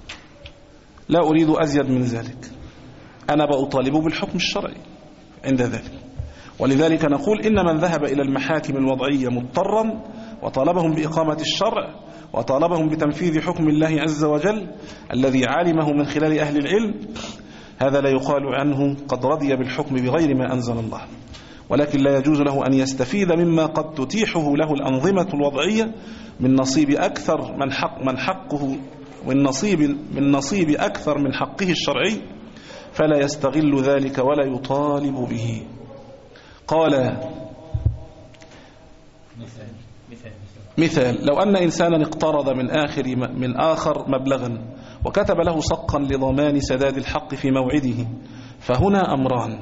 لا أريد أزيد من ذلك، أنا بأطالبه بالحكم الشرعي عند ذلك. ولذلك نقول إن من ذهب إلى المحاكم الوضعية مضطرا وطالبهم بإقامة الشرع وطالبهم بتنفيذ حكم الله عز وجل الذي علمه من خلال أهل العلم، هذا لا يقال عنه قد رضي بالحكم بغير ما أنزل الله، ولكن لا يجوز له أن يستفيد مما قد تتيحه له الأنظمة الوضعية من نصيب أكثر من حق من حقه من نصيب من نصيب أكثر من حقه الشرعي، فلا يستغل ذلك ولا يطالب به. قال مثال: لو أن إنسانا اقترض من آخر من آخر مبلغا وكتب له صكا لضمان سداد الحق في موعده، فهنا أمران.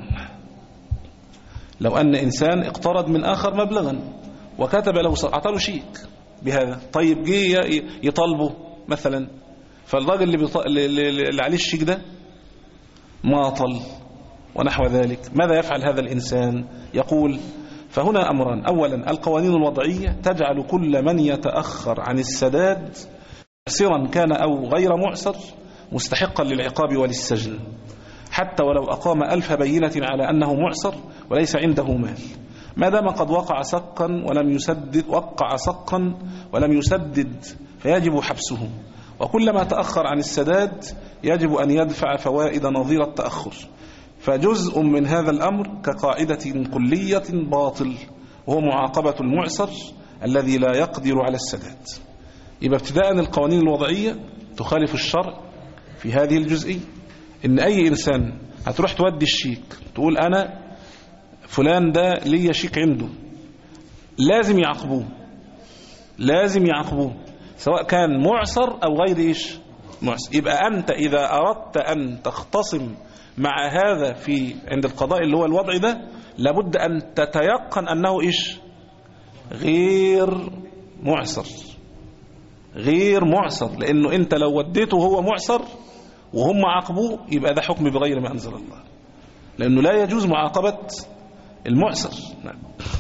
لو أن إنسان اقترض من آخر مبلغا وكتب له صك، أعطاه شيك بهذا، طيب جه يطالبه مثلا، فالراجل اللي, بيط... اللي عليه الشيك ده ماطل ونحو ذلك، ماذا يفعل هذا الإنسان؟ يقول فهنا أمران: أولا القوانين الوضعية تجعل كل من يتأخر عن السداد معسرا كان أو غير معسر مستحقا للعقاب وللسجن، حتى ولو أقام ألف بينة على أنه معسر وليس عنده مال، ما دام قد وقع سقا ولم يسدد وقع سقا ولم يسدد فيجب حبسه، وكلما تأخر عن السداد يجب أن يدفع فوائد نظير التأخر. فجزء من هذا الأمر كقاعدة كلية باطل، وهو معاقبة المعسر الذي لا يقدر على السداد. يبقى ابتداء القوانين الوضعية تخالف الشرع في هذه الجزئية، إن أي إنسان هتروح تودي الشيك تقول أنا فلان ده ليا شيك عنده، لازم يعاقبوه، لازم يعاقبوه سواء كان معسر أو غير إيش معسر. يبقى أنت إذا أردت أن تختصم مع هذا في عند القضاء اللي هو الوضع ده، لابد أن تتيقن أنه إيش غير معسر، غير معسر، لأنه أنت لو وديته هو معسر وهم عاقبوه يبقى ده حكم بغير ما أنزل الله، لأنه لا يجوز معاقبة المعسر. نعم.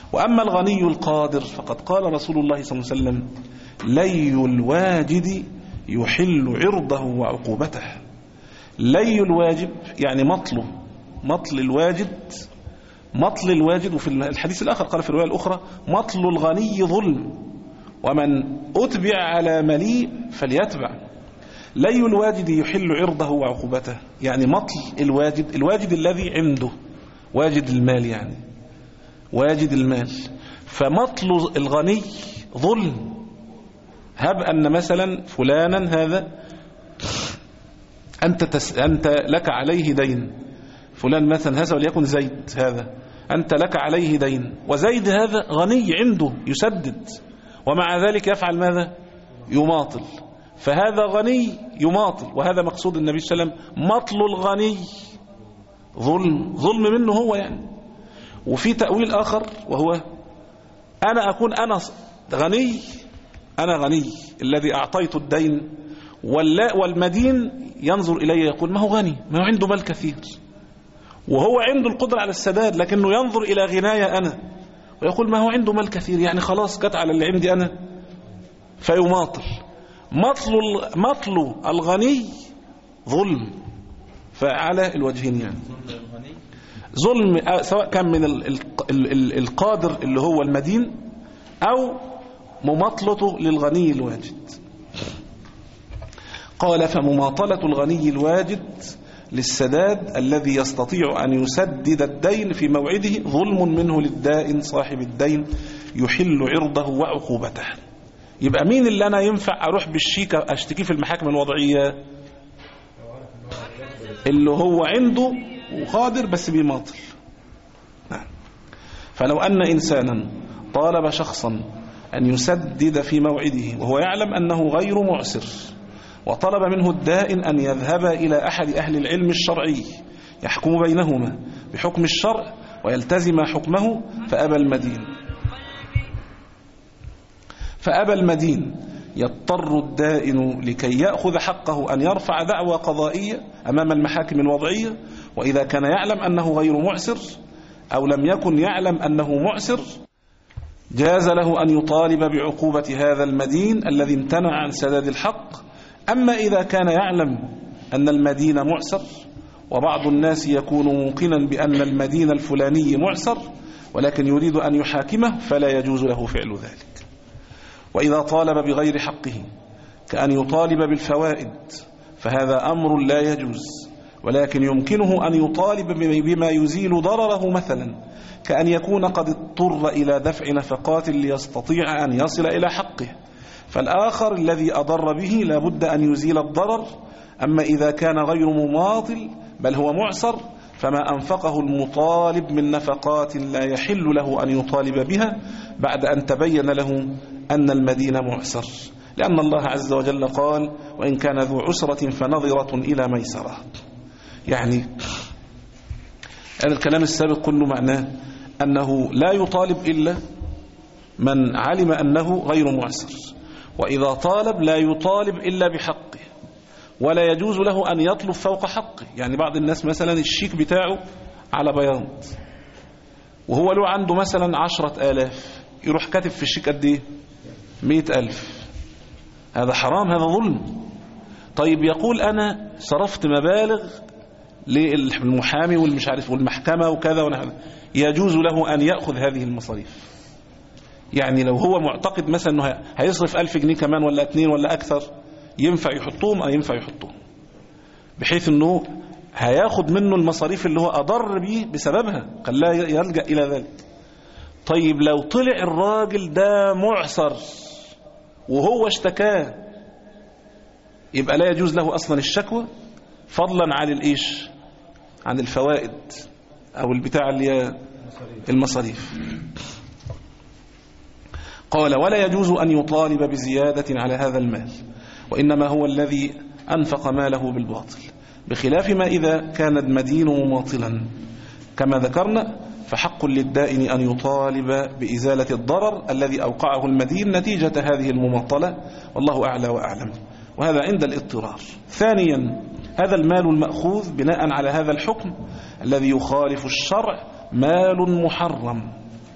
وأما الغني القادر فقد قال رسول الله صلى الله عليه وسلم لي الواجد يحل عرضه وعقوبته. لي الواجب يعني مطل مطل الواجد مطل الواجد. وفي الحديث الآخر قال في الرواية الأخرى مطل الغني ظلم ومن أتبع على مليء فليتبع. لي الواجد يحل عرضه وعقوبته يعني مطل الواجد، الواجد الذي عنده واجد المال، يعني واجد المال. فمطل الغني ظلم. هب أن مثلا فلانا هذا أنت, تس أنت لك عليه دين، فلان مثلا هذا وليكن زيد هذا، أنت لك عليه دين وزيد هذا غني عنده يسدد، ومع ذلك يفعل ماذا؟ يماطل. فهذا غني يماطل، وهذا مقصود النبي صلى الله عليه وسلم مطل الغني ظلم، ظلم منه هو يعني. وفي تأويل آخر وهو أنا أكون أنا غني، أنا غني الذي أعطيت الدين، والمدين ينظر إلي يقول ما هو غني، ما هو عنده مال كثير وهو عنده القدرة على السداد، لكنه ينظر إلى غناية أنا ويقول ما هو عنده مال كثير، يعني خلاص جت على اللي عندي أنا فيماطل. مطل مطل الغني ظلم، فعلى الوجهين يعني ظلم، سواء كان من القادر اللي هو المدين أو مماطلته للغني الواجد. قال فمماطلة الغني الواجد للسداد الذي يستطيع أن يسدد الدين في موعده ظلم منه للدائن صاحب الدين يحل عرضه وعقوبته. يبقى مين اللي أنا ينفع أروح بالشيكة أشتكي في المحاكم الوضعية؟ اللي هو عنده وقادر بس بيماطل. فلو أن إنسانا طالب شخصا أن يسدد في موعده وهو يعلم أنه غير معسر، وطلب منه الدائن أن يذهب إلى أحد أهل العلم الشرعي يحكم بينهما بحكم الشرع ويلتزم حكمه، فأبى المدين فأبى المدين يضطر الدائن لكي يأخذ حقه أن يرفع دعوى قضائية أمام المحاكم الوضعية. وإذا كان يعلم أنه غير معسر أو لم يكن يعلم أنه معسر جاز له أن يطالب بعقوبة هذا المدين الذي امتنع عن سداد الحق. أما إذا كان يعلم أن المدين معسر، وبعض الناس يكون موقنا بأن المدين الفلاني معسر ولكن يريد أن يحاكمه، فلا يجوز له فعل ذلك. وإذا طالب بغير حقه كأن يطالب بالفوائد فهذا أمر لا يجوز، ولكن يمكنه أن يطالب بما يزيل ضرره، مثلا كأن يكون قد اضطر إلى دفع نفقات ليستطيع أن يصل إلى حقه، فالآخر الذي أضر به لابد أن يزيل الضرر. أما إذا كان غير مماطل بل هو معسر فما أنفقه المطالب من نفقات لا يحل له أن يطالب بها بعد أن تبين له أن المدين معسر، لأن الله عز وجل قال وإن كان ذو عسرة فنظرة إلى ميسرة. يعني الكلام السابق كله معناه أنه لا يطالب إلا من علم أنه غير معسر، وإذا طالب لا يطالب إلا بحقه، ولا يجوز له أن يطلب فوق حقه. يعني بعض الناس مثلا الشيك بتاعه على بياض وهو له عنده مثلا عشرة آلاف، يروح كاتب في الشيك قد ايه؟ مئة ألف. هذا حرام، هذا ظلم. طيب يقول أنا صرفت مبالغ للمحامي والمش عارف والمحكمة وكذا ونحن، يجوز له أن يأخذ هذه المصاريف. يعني لو هو معتقد مثلا أنه هيصرف ألف جنيه كمان ولا اتنين ولا أكثر، ينفع يحطوهم أو ينفع يحطوهم، بحيث أنه هياخد منه المصاريف اللي هو أضر به بسببها، خلاه يلجأ إلى ذلك. طيب لو طلع الراجل ده معسر وهو اشتكاه، يبقى لا يجوز له أصلا الشكوى، فضلا عن الإيش، عن الفوائد أو البتاع اللي هي المصاريف. قال ولا يجوز أن يطالب بزيادة على هذا المال، وإنما هو الذي أنفق ماله بالباطل، بخلاف ما إذا كان المدين مماطلا كما ذكرنا، فحق للدائن أن يطالب بإزالة الضرر الذي أوقعه المدين نتيجة هذه المماطلة، والله أعلى وأعلم، وهذا عند الاضطرار. ثانيا هذا المال المأخوذ بناء على هذا الحكم الذي يخالف الشرع مال محرم،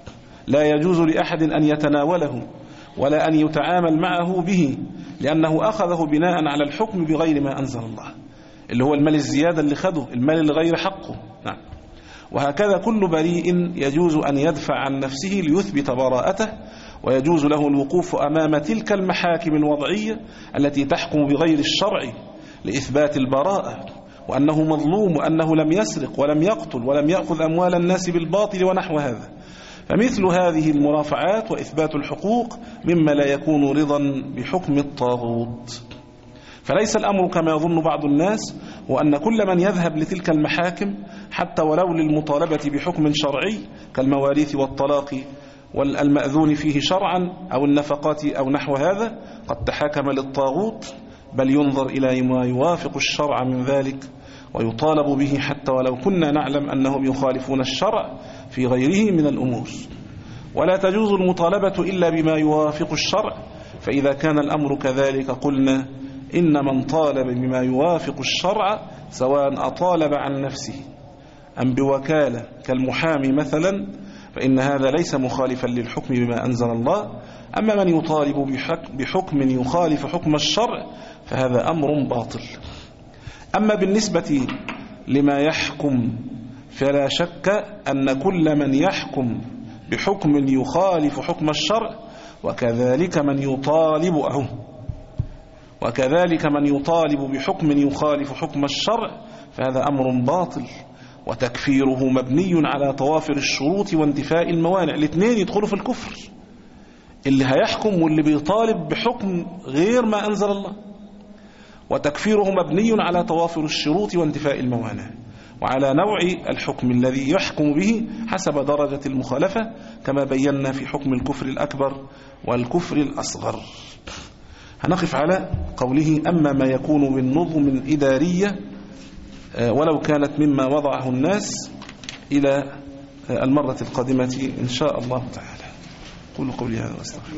لا يجوز لأحد أن يتناوله ولا أن يتعامل معه به، لأنه أخذه بناء على الحكم بغير ما أنزل الله، اللي هو المال الزيادة اللي خده، المال اللي غير حقه. نعم. وهكذا كل بريء يجوز أن يدفع عن نفسه ليثبت براءته، ويجوز له الوقوف أمام تلك المحاكم الوضعية التي تحكم بغير الشرع لإثبات البراءة، وأنه مظلوم، وأنه لم يسرق ولم يقتل ولم يأخذ أموال الناس بالباطل ونحو هذا. فمثل هذه المرافعات وإثبات الحقوق مما لا يكون رضا بحكم الطاغوت. فليس الأمر كما يظن بعض الناس، وأن كل من يذهب لتلك المحاكم حتى ولو للمطالبة بحكم شرعي كالمواريث والطلاق والمأذون فيه شرعا أو النفقات أو نحو هذا قد تحاكم للطاغوت، بل ينظر إلى ما يوافق الشرع من ذلك ويطالب به حتى ولو كنا نعلم أنهم يخالفون الشرع في غيره من الأمور. ولا تجوز المطالبة إلا بما يوافق الشرع، فإذا كان الأمر كذلك قلنا إن من طالب بما يوافق الشرع سواء أطالب عن نفسه أم بوكالة كالمحامي مثلا، فإن هذا ليس مخالفا للحكم بما أنزل الله. أما من يطالب بحكم يخالف حكم الشرع فهذا أمر باطل. أما بالنسبة لما يحكم فلا شك أن كل من يحكم بحكم يخالف حكم الشرع وكذلك من يطالب أهو وكذلك من يطالب بحكم يخالف حكم الشرع فهذا أمر باطل، وتكفيره مبني على توافر الشروط وانتفاء الموانع. الاثنين يدخلوا في الكفر، اللي هيحكم واللي بيطالب بحكم غير ما أنزل الله. وتكفيره مبني على توافر الشروط وانتفاء الموانع، وعلى نوع الحكم الذي يحكم به حسب درجة المخالفة، كما بينا في حكم الكفر الأكبر والكفر الأصغر. هنقف على قوله أما ما يكون من نظم إدارية ولو كانت مما وضعه الناس إلى المرة القادمة إن شاء الله تعالى. قولوا قولي هذا واستغفر.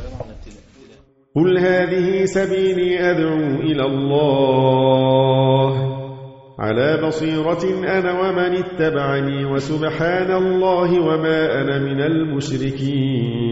قل هذه سبيلي أدعو إلى الله على بصيرة أنا ومن اتبعني، وسبحان الله وما أنا من المشركين.